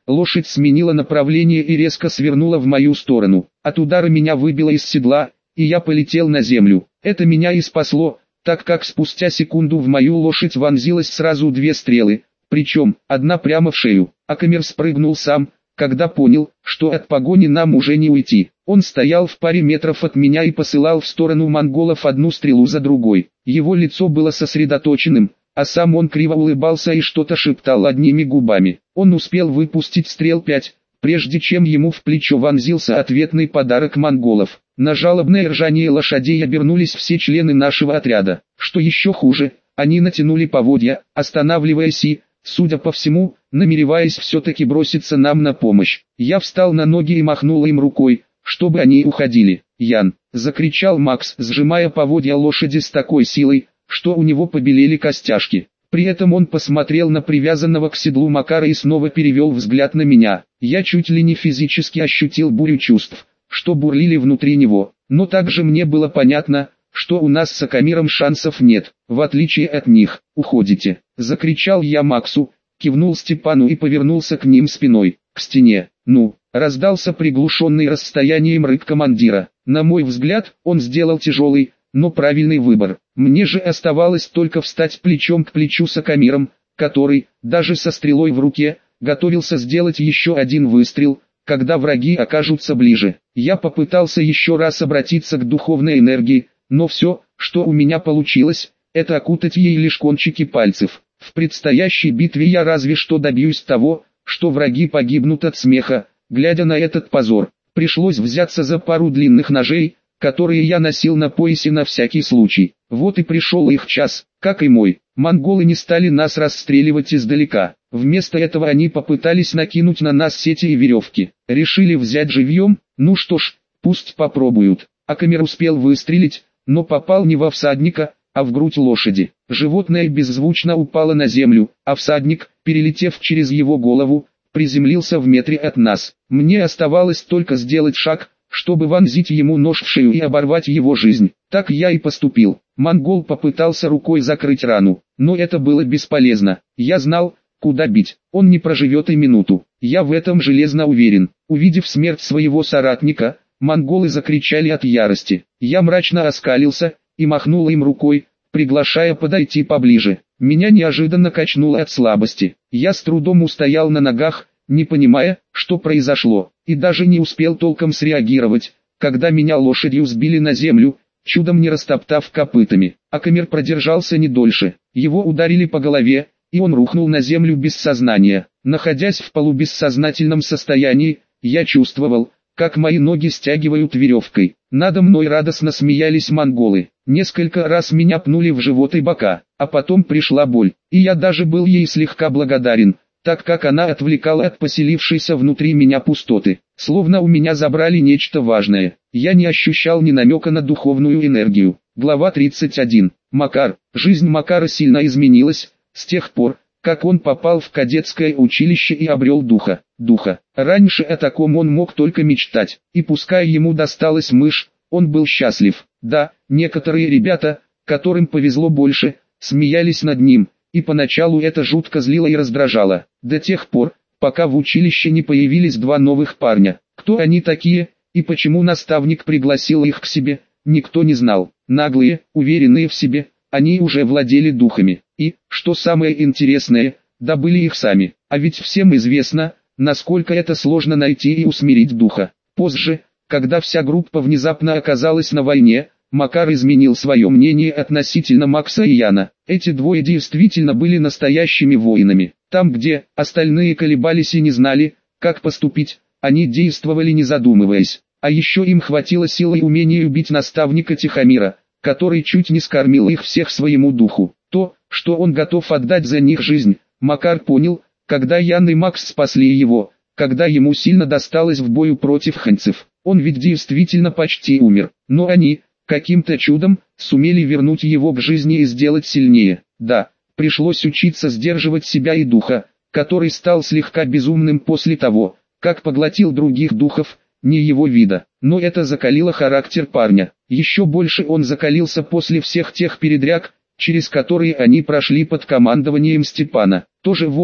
Лошадь сменила направление и резко свернула в мою сторону. От удара меня выбило из седла, и я полетел на землю. Это меня и спасло, так как спустя секунду в мою лошадь вонзилось сразу две стрелы, причем одна прямо в шею. Акамер спрыгнул сам, когда понял, что от погони нам уже не уйти. Он стоял в паре метров от меня и посылал в сторону монголов одну стрелу за другой. Его лицо было сосредоточенным, а сам он криво улыбался и что-то шептал одними губами. Он успел выпустить стрел пять, прежде чем ему в плечо вонзился ответный подарок монголов. На жалобное ржание лошадей обернулись все члены нашего отряда. Что еще хуже, они натянули поводья, останавливаясь и, судя по всему, намереваясь все-таки броситься нам на помощь. Я встал на ноги и махнул им рукой, чтобы они уходили. «Ян!» — закричал Макс, сжимая поводья лошади с такой силой, что у него побелели костяшки. При этом он посмотрел на привязанного к седлу Макара и снова перевел взгляд на меня. Я чуть ли не физически ощутил бурю чувств, что бурлили внутри него. Но также мне было понятно, что у нас с Акамиром шансов нет. В отличие от них, уходите. Закричал я Максу, кивнул Степану и повернулся к ним спиной, к стене. Ну, раздался приглушенный расстоянием рык командира. На мой взгляд, он сделал тяжелый, но правильный выбор. Мне же оставалось только встать плечом к плечу с Акамиром, который, даже со стрелой в руке, готовился сделать еще один выстрел, когда враги окажутся ближе. Я попытался еще раз обратиться к духовной энергии, но все, что у меня получилось, это окутать ей лишь кончики пальцев. В предстоящей битве я разве что добьюсь того, что враги погибнут от смеха, глядя на этот позор. Пришлось взяться за пару длинных ножей, которые я носил на поясе на всякий случай. Вот и пришел их час, как и мой. Монголы не стали нас расстреливать издалека. Вместо этого они попытались накинуть на нас сети и веревки. Решили взять живьем? Ну что ж, пусть попробуют. Акамер успел выстрелить, но попал не во всадника, а в грудь лошади. Животное беззвучно упало на землю, а всадник, перелетев через его голову, приземлился в метре от нас. Мне оставалось только сделать шаг, чтобы вонзить ему нож в шею и оборвать его жизнь. Так я и поступил. Монгол попытался рукой закрыть рану, но это было бесполезно. Я знал, куда бить. Он не проживет и минуту. Я в этом железно уверен. Увидев смерть своего соратника, монголы закричали от ярости. Я мрачно оскалился и махнул им рукой, приглашая подойти поближе. Меня неожиданно качнуло от слабости. Я с трудом устоял на ногах, не понимая, что произошло, и даже не успел толком среагировать, когда меня лошадью сбили на землю, чудом не растоптав копытами. Акамер продержался не дольше. Его ударили по голове, и он рухнул на землю без сознания. Находясь в полубессознательном состоянии, я чувствовал, как мои ноги стягивают веревкой. Надо мной радостно смеялись монголы. Несколько раз меня пнули в живот и бока, а потом пришла боль, и я даже был ей слегка благодарен, так как она отвлекала от поселившейся внутри меня пустоты. Словно у меня забрали нечто важное. Я не ощущал ни намека на духовную энергию. Глава тридцать один. Макар. Жизнь Макара сильно изменилась с тех пор, как он попал в кадетское училище и обрел духа. Духа. Раньше о таком он мог только мечтать, и пускай ему досталась мышь, он был счастлив. Да, некоторые ребята, которым повезло больше, смеялись над ним, и поначалу это жутко злило и раздражало, до тех пор, пока в училище не появились два новых парня. Кто они такие, и почему наставник пригласил их к себе, никто не знал. Наглые, уверенные в себе, они уже владели духами, и, что самое интересное, добыли их сами. А ведь всем известно, насколько это сложно найти и усмирить духа. Позже, когда вся группа внезапно оказалась на войне, Макар изменил свое мнение относительно Макса и Яна. Эти двое действительно были настоящими воинами. Там, где остальные колебались и не знали, как поступить, они действовали не задумываясь. А еще им хватило силы и умения убить наставника Тихомира, который чуть не скормил их всех своему духу. То, что он готов отдать за них жизнь, Макар понял, когда Ян и Макс спасли его, когда ему сильно досталось в бою против ханьцев. Он ведь действительно почти умер, но они, каким-то чудом, сумели вернуть его к жизни и сделать сильнее. Да, пришлось учиться сдерживать себя и духа, который стал слегка безумным после того, как поглотил других духов, не его вида. Но это закалило характер парня. Еще больше он закалился после всех тех передряг, через которые они прошли под командованием Степана. Тоже воин,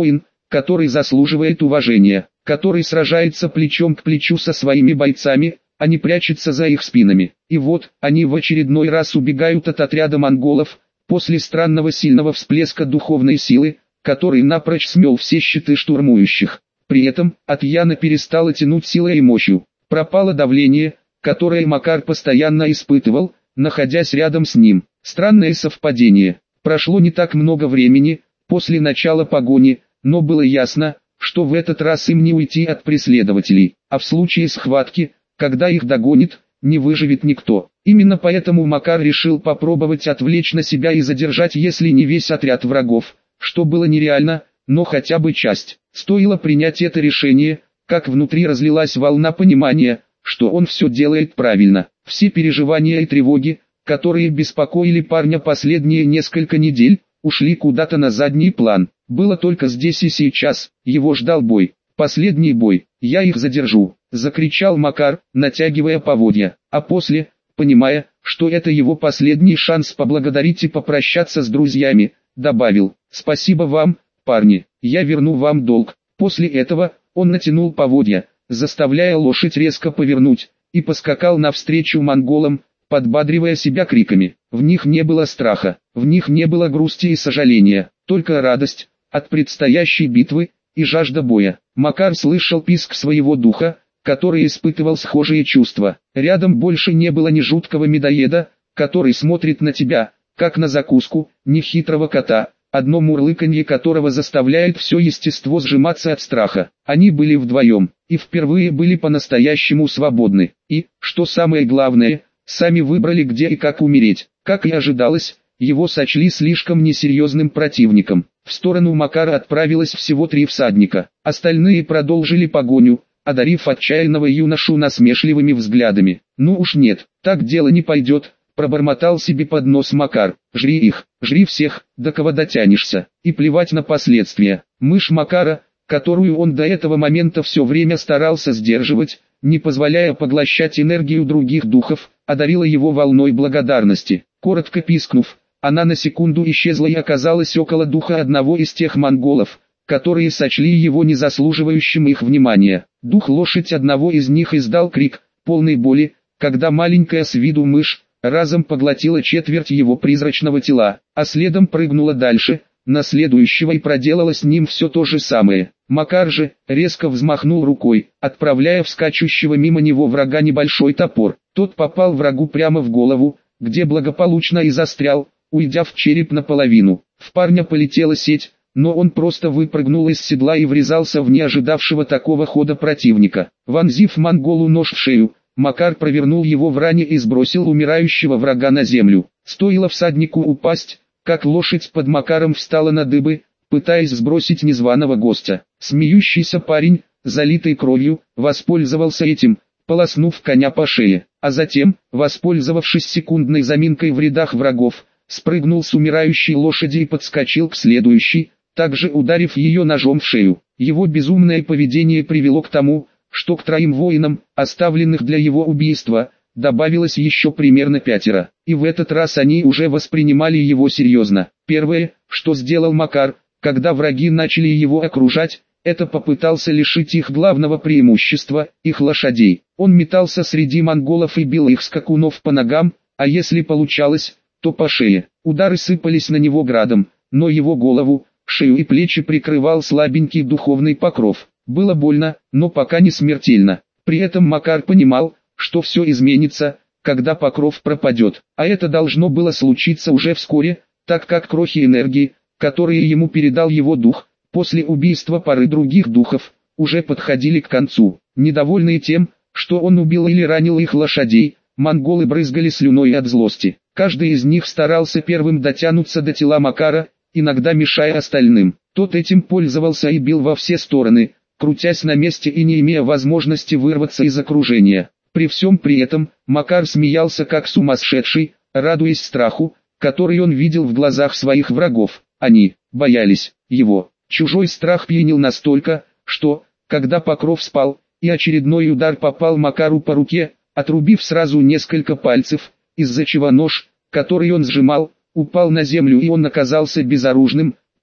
который заслуживает уважения, который сражается плечом к плечу со своими бойцами, а не прячется за их спинами. И вот, они в очередной раз убегают от отряда монголов, после странного сильного всплеска духовной силы, который напрочь смел все щиты штурмующих. При этом, от Яна перестало тянуть силой и мощью. Пропало давление, которое Макар постоянно испытывал, находясь рядом с ним. Странное совпадение. Прошло не так много времени, после начала погони, но было ясно, что в этот раз им не уйти от преследователей, а в случае схватки, когда их догонит, не выживет никто. Именно поэтому Макар решил попробовать отвлечь на себя и задержать, если не весь отряд врагов, что было нереально, но хотя бы часть. Стоило принять это решение, как внутри разлилась волна понимания, что он все делает правильно. Все переживания и тревоги, которые беспокоили парня последние несколько недель, ушли куда-то на задний план. Было только здесь и сейчас, его ждал бой. Последний бой, я их задержу, закричал Макар, натягивая поводья, а после, понимая, что это его последний шанс поблагодарить и попрощаться с друзьями, добавил: спасибо вам, парни, я верну вам долг. После этого, он натянул поводья, заставляя лошадь резко повернуть, и поскакал навстречу монголам, подбадривая себя криками. В них не было страха, в них не было грусти и сожаления, только радость от предстоящей битвы и жажда боя. Макар слышал писк своего духа, который испытывал схожие чувства. Рядом больше не было ни жуткого медоеда, который смотрит на тебя, как на закуску, ни хитрого кота, одно мурлыканье которого заставляет все естество сжиматься от страха. Они были вдвоем, и впервые были по-настоящему свободны. И, что самое главное, сами выбрали, где и как умереть. Как и ожидалось, его сочли слишком несерьезным противником. В сторону Макара отправилось всего три всадника. Остальные продолжили погоню, одарив отчаянного юношу насмешливыми взглядами. «Ну уж нет, так дело не пойдет», — пробормотал себе под нос Макар. «Жри их, жри всех, до кого дотянешься, и плевать на последствия». Мышь Макара, которую он до этого момента все время старался сдерживать, не позволяя поглощать энергию других духов, одарила его волной благодарности. Коротко пискнув, она на секунду исчезла и оказалась около духа одного из тех монголов, которые сочли его незаслуживающим их внимания. Дух-лошадь одного из них издал крик, полный боли, когда маленькая с виду мышь разом поглотила четверть его призрачного тела, а следом прыгнула дальше, на следующего и проделала с ним все то же самое. Макар же резко взмахнул рукой, отправляя в скачущего мимо него врага небольшой топор. Тот попал врагу прямо в голову, где благополучно и застрял, уйдя в череп наполовину. В парня полетела сеть, но он просто выпрыгнул из седла и врезался в неожидавшего такого хода противника. Вонзив монголу нож в шею, Макар провернул его в ране и сбросил умирающего врага на землю. Стоило всаднику упасть, как лошадь под Макаром встала на дыбы, пытаясь сбросить незваного гостя. Смеющийся парень, залитый кровью, воспользовался этим, полоснув коня по шее, а затем, воспользовавшись секундной заминкой в рядах врагов, спрыгнул с умирающей лошади и подскочил к следующей, также ударив ее ножом в шею. Его безумное поведение привело к тому, что к троим воинам, оставленных для его убийства, добавилось еще примерно пятеро, и в этот раз они уже воспринимали его серьезно. Первое, что сделал Макар, когда враги начали его окружать, это попытался лишить их главного преимущества, их лошадей. Он метался среди монголов и бил их скакунов по ногам, а если получалось, то по шее. Удары сыпались на него градом, но его голову, шею и плечи прикрывал слабенький духовный покров. Было больно, но пока не смертельно. При этом Макар понимал, что все изменится, когда покров пропадет. А это должно было случиться уже вскоре, так как крохи энергии, которые ему передал его дух, после убийства пары других духов, уже подходили к концу. Недовольные тем, что он убил или ранил их лошадей, монголы брызгали слюной от злости. Каждый из них старался первым дотянуться до тела Макара, иногда мешая остальным. Тот этим пользовался и бил во все стороны, крутясь на месте и не имея возможности вырваться из окружения. При всем при этом, Макар смеялся как сумасшедший, радуясь страху, который он видел в глазах своих врагов. Они боялись его. Чужой страх пьянил настолько, что, когда покров спал, и очередной удар попал Макару по руке, отрубив сразу несколько пальцев, из-за чего нож, который он сжимал, упал на землю и он оказался безоружным,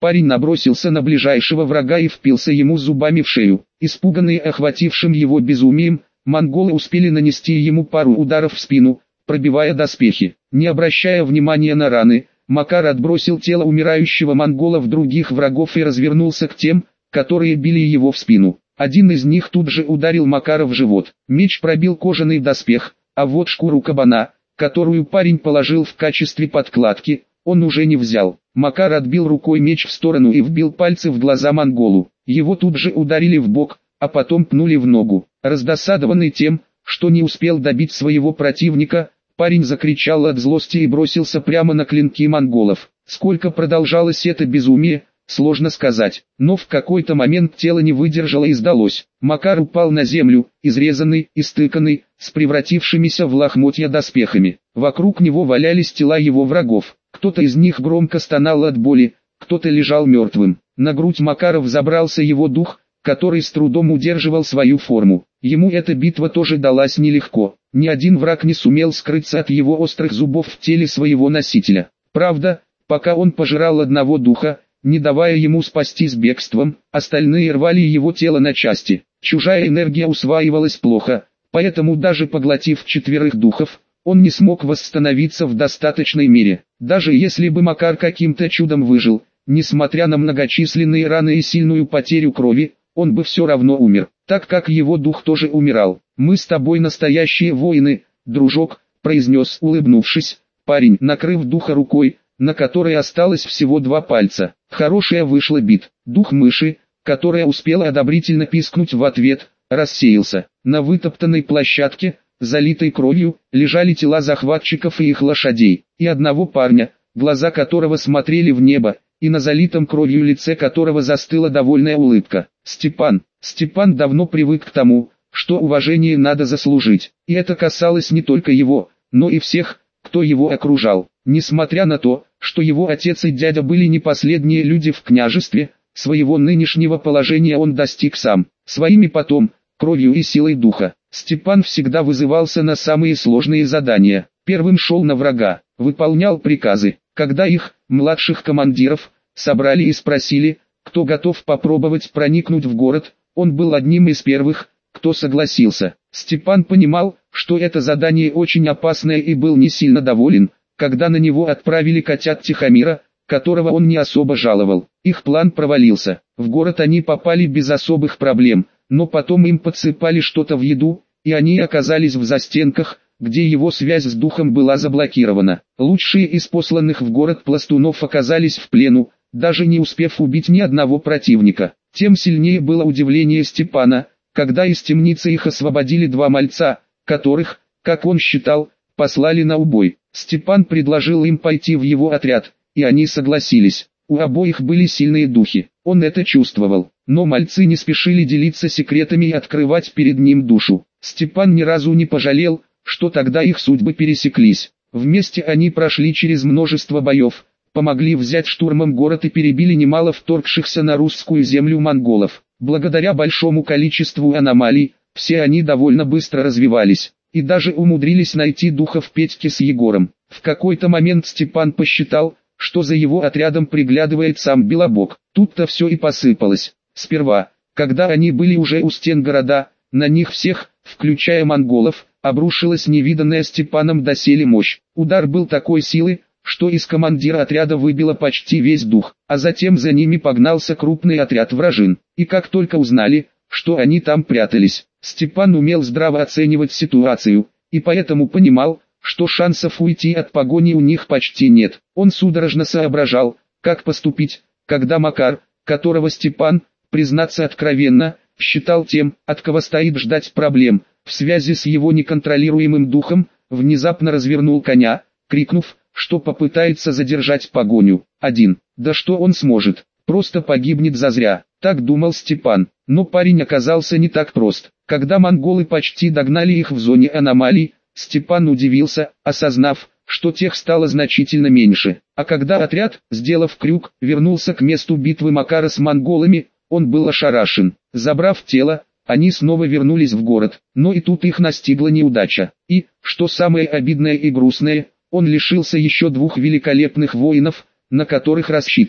Парень набросился на ближайшего врага и впился ему зубами в шею. Испуганные охватившим его безумием, монголы успели нанести ему пару ударов в спину, пробивая доспехи. Не обращая внимания на раны, Макар отбросил тело умирающего монгола в других врагов и развернулся к тем, которые били его в спину. Один из них тут же ударил Макара в живот. Меч пробил кожаный доспех, а вот шкуру кабана, которую парень положил в качестве подкладки, он уже не взял. Макар отбил рукой меч в сторону и вбил пальцы в глаза монголу. Его тут же ударили в бок, а потом пнули в ногу. Раздосадованный тем, что не успел добить своего противника, парень закричал от злости и бросился прямо на клинки монголов. Сколько продолжалось это безумие, сложно сказать, но в какой-то момент тело не выдержало и сдалось. Макар упал на землю, изрезанный, истыканный, с превратившимися в лохмотья доспехами. Вокруг него валялись тела его врагов. Кто-то из них громко стонал от боли, кто-то лежал мертвым. На грудь Макара взобрался его дух, который с трудом удерживал свою форму. Ему эта битва тоже далась нелегко. Ни один враг не сумел скрыться от его острых зубов в теле своего носителя. Правда, пока он пожирал одного духа, не давая ему спастись бегством, остальные рвали его тело на части. Чужая энергия усваивалась плохо, поэтому даже поглотив четверых духов, он не смог восстановиться в достаточной мере. Даже если бы Макар каким-то чудом выжил, несмотря на многочисленные раны и сильную потерю крови, он бы все равно умер, так как его дух тоже умирал. «Мы с тобой настоящие воины, дружок», — произнес, улыбнувшись, парень, накрыв духа рукой, на которой осталось всего два пальца. Хорошая вышла бит. Дух мыши, которая успела одобрительно пискнуть в ответ, рассеялся. На вытоптанной площадке, залитой кровью, лежали тела захватчиков и их лошадей, и одного парня, глаза которого смотрели в небо, и на залитом кровью лице которого застыла довольная улыбка. Степан. Степан давно привык к тому, что уважение надо заслужить, и это касалось не только его, но и всех, кто его окружал. Несмотря на то, что его отец и дядя были не последние люди в княжестве, своего нынешнего положения он достиг сам, своими потом, кровью и силой духа. Степан всегда вызывался на самые сложные задания, первым шел на врага, выполнял приказы. Когда их, младших командиров, собрали и спросили, кто готов попробовать проникнуть в город, он был одним из первых, кто согласился. Степан понимал, что это задание очень опасное и был не сильно доволен, когда на него отправили котят Тихомира, которого он не особо жаловал. Их план провалился. В город они попали без особых проблем, но потом им подсыпали что-то в еду, и они оказались в застенках, где его связь с духом была заблокирована. Лучшие из посланных в город пластунов оказались в плену, даже не успев убить ни одного противника. Тем сильнее было удивление Степана, когда из темницы их освободили два мальца, которых, как он считал, послали на убой. Степан предложил им пойти в его отряд, и они согласились. У обоих были сильные духи, он это чувствовал, но мальцы не спешили делиться секретами и открывать перед ним душу. Степан ни разу не пожалел, что тогда их судьбы пересеклись. Вместе они прошли через множество боев, помогли взять штурмом город и перебили немало вторгшихся на русскую землю монголов. Благодаря большому количеству аномалий, все они довольно быстро развивались, и даже умудрились найти духов Петьки с Егором. В какой-то момент Степан посчитал, что за его отрядом приглядывает сам Белобог. Тут-то все и посыпалось. Сперва, когда они были уже у стен города, на них всех, включая монголов, обрушилась невиданная Степаном доселе мощь. Удар был такой силы, что из командира отряда выбило почти весь дух, а затем за ними погнался крупный отряд вражин. И как только узнали, что они там прятались, Степан умел здраво оценивать ситуацию, и поэтому понимал, что шансов уйти от погони у них почти нет. Он судорожно соображал, как поступить, когда Макар, которого Степан, признаться откровенно, считал тем, от кого стоит ждать проблем, в связи с его неконтролируемым духом, внезапно развернул коня, крикнув, что попытается задержать погоню. Один. Да что он сможет, просто погибнет зазря, так думал Степан. Но парень оказался не так прост. Когда монголы почти догнали их в зоне аномалий, Степан удивился, осознав, что тех стало значительно меньше. А когда отряд, сделав крюк, вернулся к месту битвы Макара с монголами, он был ошарашен. Забрав тело, они снова вернулись в город, но и тут их настигла неудача. И, что самое обидное и грустное, он лишился еще двух великолепных воинов, на которых рассчитывал.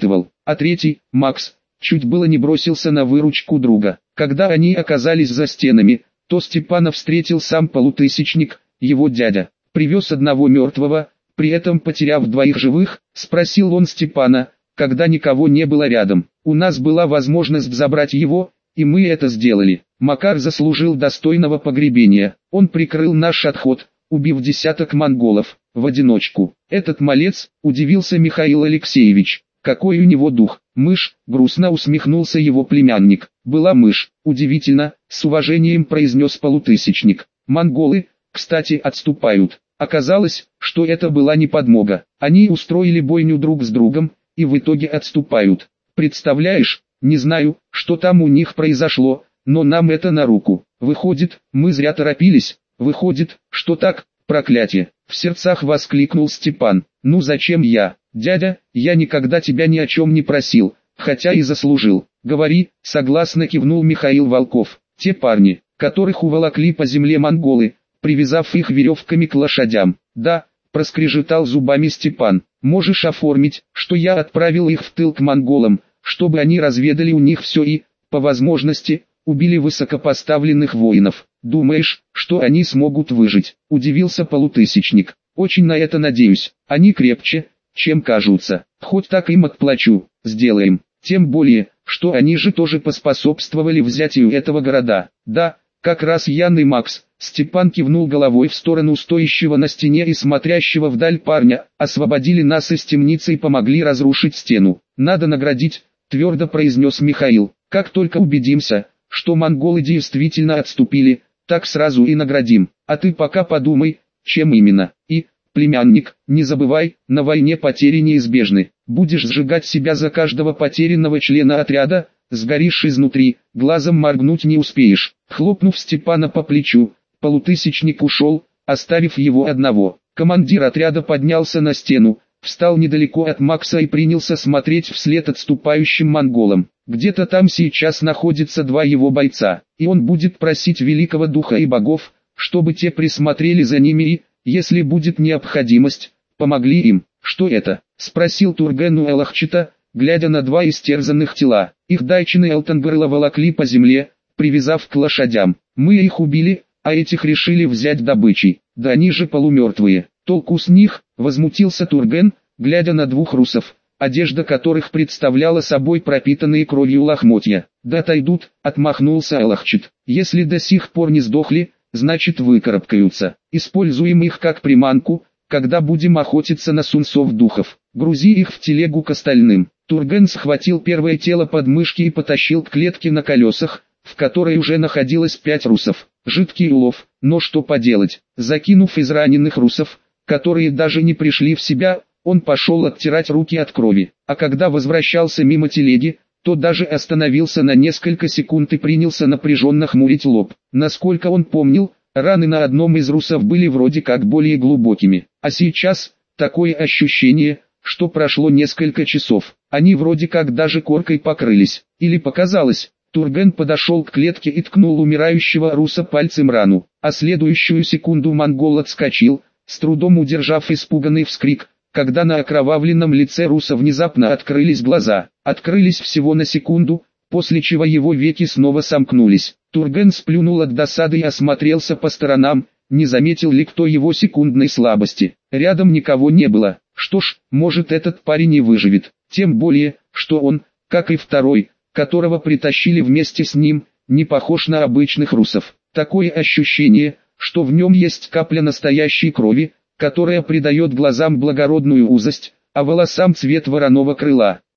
а третий, Макс, чуть было не бросился на выручку друга. Когда они оказались за стенами, то Степана встретил сам полутысячник, его дядя. «Привез одного мертвого, при этом потеряв двоих живых?» – спросил он Степана, когда никого не было рядом. «У нас была возможность забрать его, и мы это сделали. Макар заслужил достойного погребения. Он прикрыл наш отход, убив десяток монголов, в одиночку. Этот малец», – удивился Михаил Алексеевич. «Какой у него дух!» «Мышь», — грустно усмехнулся его племянник. «Была мышь, удивительно», — с уважением произнес полутысячник. «Монголы, кстати, отступают». Оказалось, что это была не подмога. Они устроили бойню друг с другом, и в итоге отступают. Представляешь, не знаю, что там у них произошло, но нам это на руку. Выходит, мы зря торопились, выходит, что так, проклятие. В сердцах воскликнул Степан. «Ну зачем я, дядя, я никогда тебя ни о чем не просил, хотя и заслужил». «Говори», — согласно кивнул Михаил Волков. «Те парни, которых уволокли по земле монголы, привязав их веревками к лошадям». «Да», — проскрежетал зубами Степан. «Можешь оформить, что я отправил их в тыл к монголам, чтобы они разведали у них все и, по возможности, убили высокопоставленных воинов. Думаешь, что они смогут выжить?» – удивился полутысячник. «Очень на это надеюсь. Они крепче, чем кажутся. Хоть так им отплачу, сделаем. Тем более, что они же тоже поспособствовали взятию этого города». «Да, как раз Ян и Макс». Степан кивнул головой в сторону стоящего на стене и смотрящего вдаль парня. «Освободили нас из темницы и помогли разрушить стену. Надо наградить», – твердо произнес Михаил. «Как только убедимся, что монголы действительно отступили, так сразу и наградим. А ты пока подумай, чем именно. И, племянник, не забывай, на войне потери неизбежны. Будешь сжигать себя за каждого потерянного члена отряда, сгоришь изнутри, глазом моргнуть не успеешь». Хлопнув Степана по плечу, полутысячник ушел, оставив его одного. Командир отряда поднялся на стену, встал недалеко от Макса и принялся смотреть вслед отступающим монголам. Где-то там сейчас находятся два его бойца, и он будет просить великого духа и богов, чтобы те присмотрели за ними и, если будет необходимость, помогли им. «Что это?» – спросил Турген у Элахчита, глядя на два истерзанных тела. «Их дайчины Элтангырла волокли по земле, привязав к лошадям. Мы их убили, а этих решили взять добычей. Да они же полумертвые. Толку с них?» – возмутился Турген, глядя на двух русов, одежда которых представляла собой пропитанные кровью лохмотья. «Да отойдут», — отмахнулся Элахчит. «Если до сих пор не сдохли, значит выкарабкаются. Используем их как приманку, когда будем охотиться на сунцов-духов. Грузи их в телегу к остальным». Турген схватил первое тело под мышки и потащил к клетке на колесах, в которой уже находилось пять русов. Жидкий улов, но что поделать. Закинув израненных русов, которые даже не пришли в себя, он пошел оттирать руки от крови, а когда возвращался мимо телеги, то даже остановился на несколько секунд и принялся напряженно хмурить лоб. Насколько он помнил, раны на одном из русов были вроде как более глубокими, а сейчас, такое ощущение, что прошло несколько часов, они вроде как даже коркой покрылись, или показалось. Турген подошел к клетке и ткнул умирающего руса пальцем рану, а следующую секунду монгол отскочил, с трудом удержав испуганный вскрик, когда на окровавленном лице руса внезапно открылись глаза. Открылись всего на секунду, после чего его веки снова сомкнулись. Турген сплюнул от досады и осмотрелся по сторонам, не заметил ли кто его секундной слабости. Рядом никого не было. Что ж, может этот парень и выживет. Тем более, что он, как и второй, которого притащили вместе с ним, не похож на обычных русов. Такое ощущение, что в нем есть капля настоящей крови, которая придает глазам благородную узость, а волосам цвет вороного крыла.